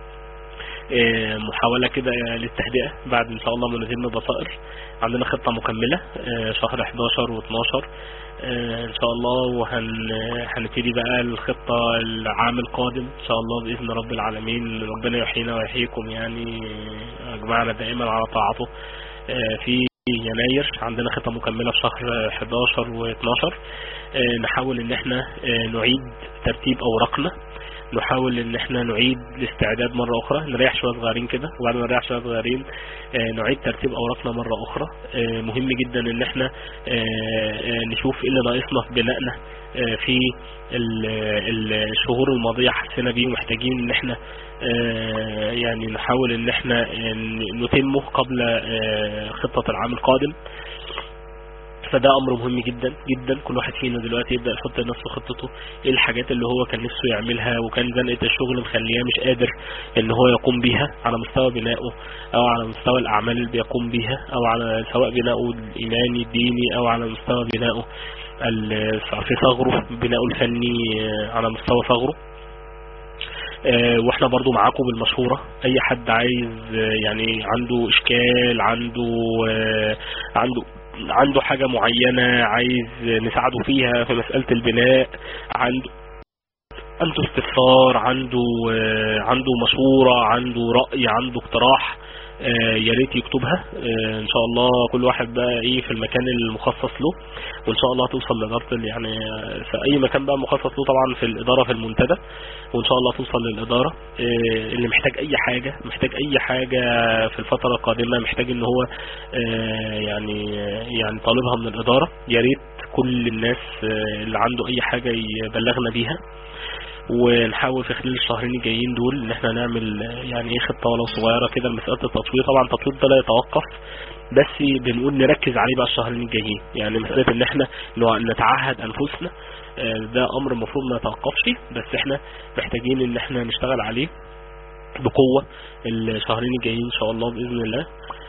محاولة كده للتهدئة بعد ان شاء الله ما نتم بصائر. عندنا خطة مكملة شهر احداشر واثناشر ان شاء الله، وهنبتدي بقى الخطة العام القادم ان شاء الله باذن رب العالمين. ربنا يحيينا ويحييكم، يعني اجمعنا دائما على طاعته. في يناير عندنا خطة مكملة في شهر احداشر واثناشر، نحاول ان احنا نعيد ترتيب اوراقنا، نحاول ان احنا نعيد الاستعداد مرة اخرى، نريح شوية صغيرين كده، وبعد ما نريح شوية صغيرين اه نعيد ترتيب اوراقنا مرة اخرى. اه مهم جدا ان احنا اه نشوف ايه اللي ناقصنا في بنائنا اه في الشهور الماضية حسنا بيه، ومحتاجين ان احنا اه يعني نحاول ان احنا نتمه قبل اه خطة العام القادم. فده امر مهم جدا جدا. كل واحد فينا دلوقتي يبدأ يحط لنفسه خطته، ايه الحاجات اللي هو كان نفسه يعملها وكان زنقة الشغل مخليه مش قادر ان هو يقوم بيها على مستوى بنائه او على مستوى الاعمال اللي بيقوم بيها، او على سواء بنائه الايماني الديني او على مستوى بنائه في ثغره، بنائه الفني على مستوى ثغره. واحنا برضو معاكم بالمشورة، اي حد عايز يعني عنده اشكال، عنده عنده عنده حاجة معينة عايز نساعده فيها في مسألة البناء، عنده عنده استفسار، عنده عنده مشورة، عنده رأي، عنده اقتراح، يا ريت يكتبها. ان شاء الله كل واحد بقى ايه في المكان المخصص له، وان شاء الله توصل لإدارة يعني في اي مكان بقى مخصص له، طبعا في الإدارة في المنتدى، وان شاء الله توصل للإدارة. اللي محتاج اي حاجة محتاج اي حاجة في الفترة القادمة، محتاج ان هو يعني يعني طالبها من الإدارة، يا ريت كل الناس اللي عنده اي حاجة يبلغنا بيها، ونحاول في خلال الشهرين الجايين دول ان احنا نعمل يعني ايه خطة ولو صغيرة كده لمسألة التطوير. طبعا التطوير ده لا يتوقف، بس بنقول نركز عليه بقى الشهرين الجايين، يعني مسألة ان احنا نتعهد انفسنا ده امر المفروض ما يتوقفش، بس احنا محتاجين ان احنا نشتغل عليه بقوة الشهرين الجايين ان شاء الله بإذن الله.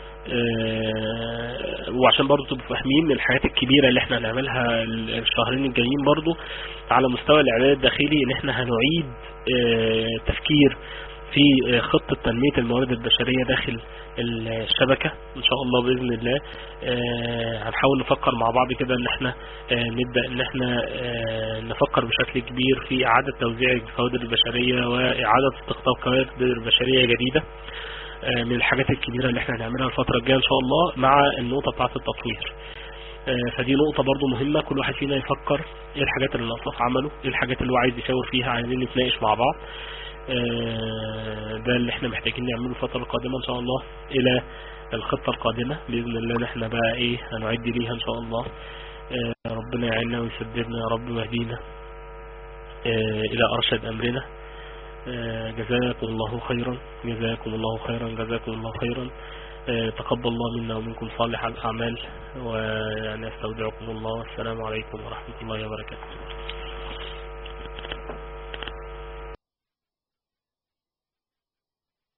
أه وعشان برضو تبقوا فاهمين الحاجات الكبيرة اللي احنا هنعملها الشهرين الجايين برضو على مستوى الاعلان الداخلي، ان احنا هنعيد أه تفكير في خطة تنمية الموارد البشرية داخل الشبكة ان شاء الله بإذن الله. أه هنحاول نفكر مع بعض كده ان احنا أه نبدأ ان احنا أه نفكر بشكل كبير في اعادة توزيع الكوادر البشرية واعادة استقطاب كوادر بشرية جديدة من الحاجات الكبيرة اللي احنا هنعملها الفترة الجاية ان شاء الله، مع النقطة بتاعة التطوير. فدي نقطة برضو مهمة، كل واحد فينا يفكر ايه الحاجات اللي ناقصة في عمله، ايه الحاجات اللي هو عايز يشاور فيها، عايزين نتناقش مع بعض. ده اللي احنا محتاجين نعمله الفترة القادمة ان شاء الله الى الخطة القادمة بإذن الله. احنا بقى ايه هنعد ليها ان شاء الله. ربنا يعيننا ويسددنا يا رب ويهدينا الى ارشد امرنا. جزاكم الله خيرا، جزاكم الله خيرا، جزاكم الله خيرا. تقبل الله منا ومنكم صالح الأعمال، ويعني استودعكم الله، والسلام عليكم ورحمة الله وبركاته.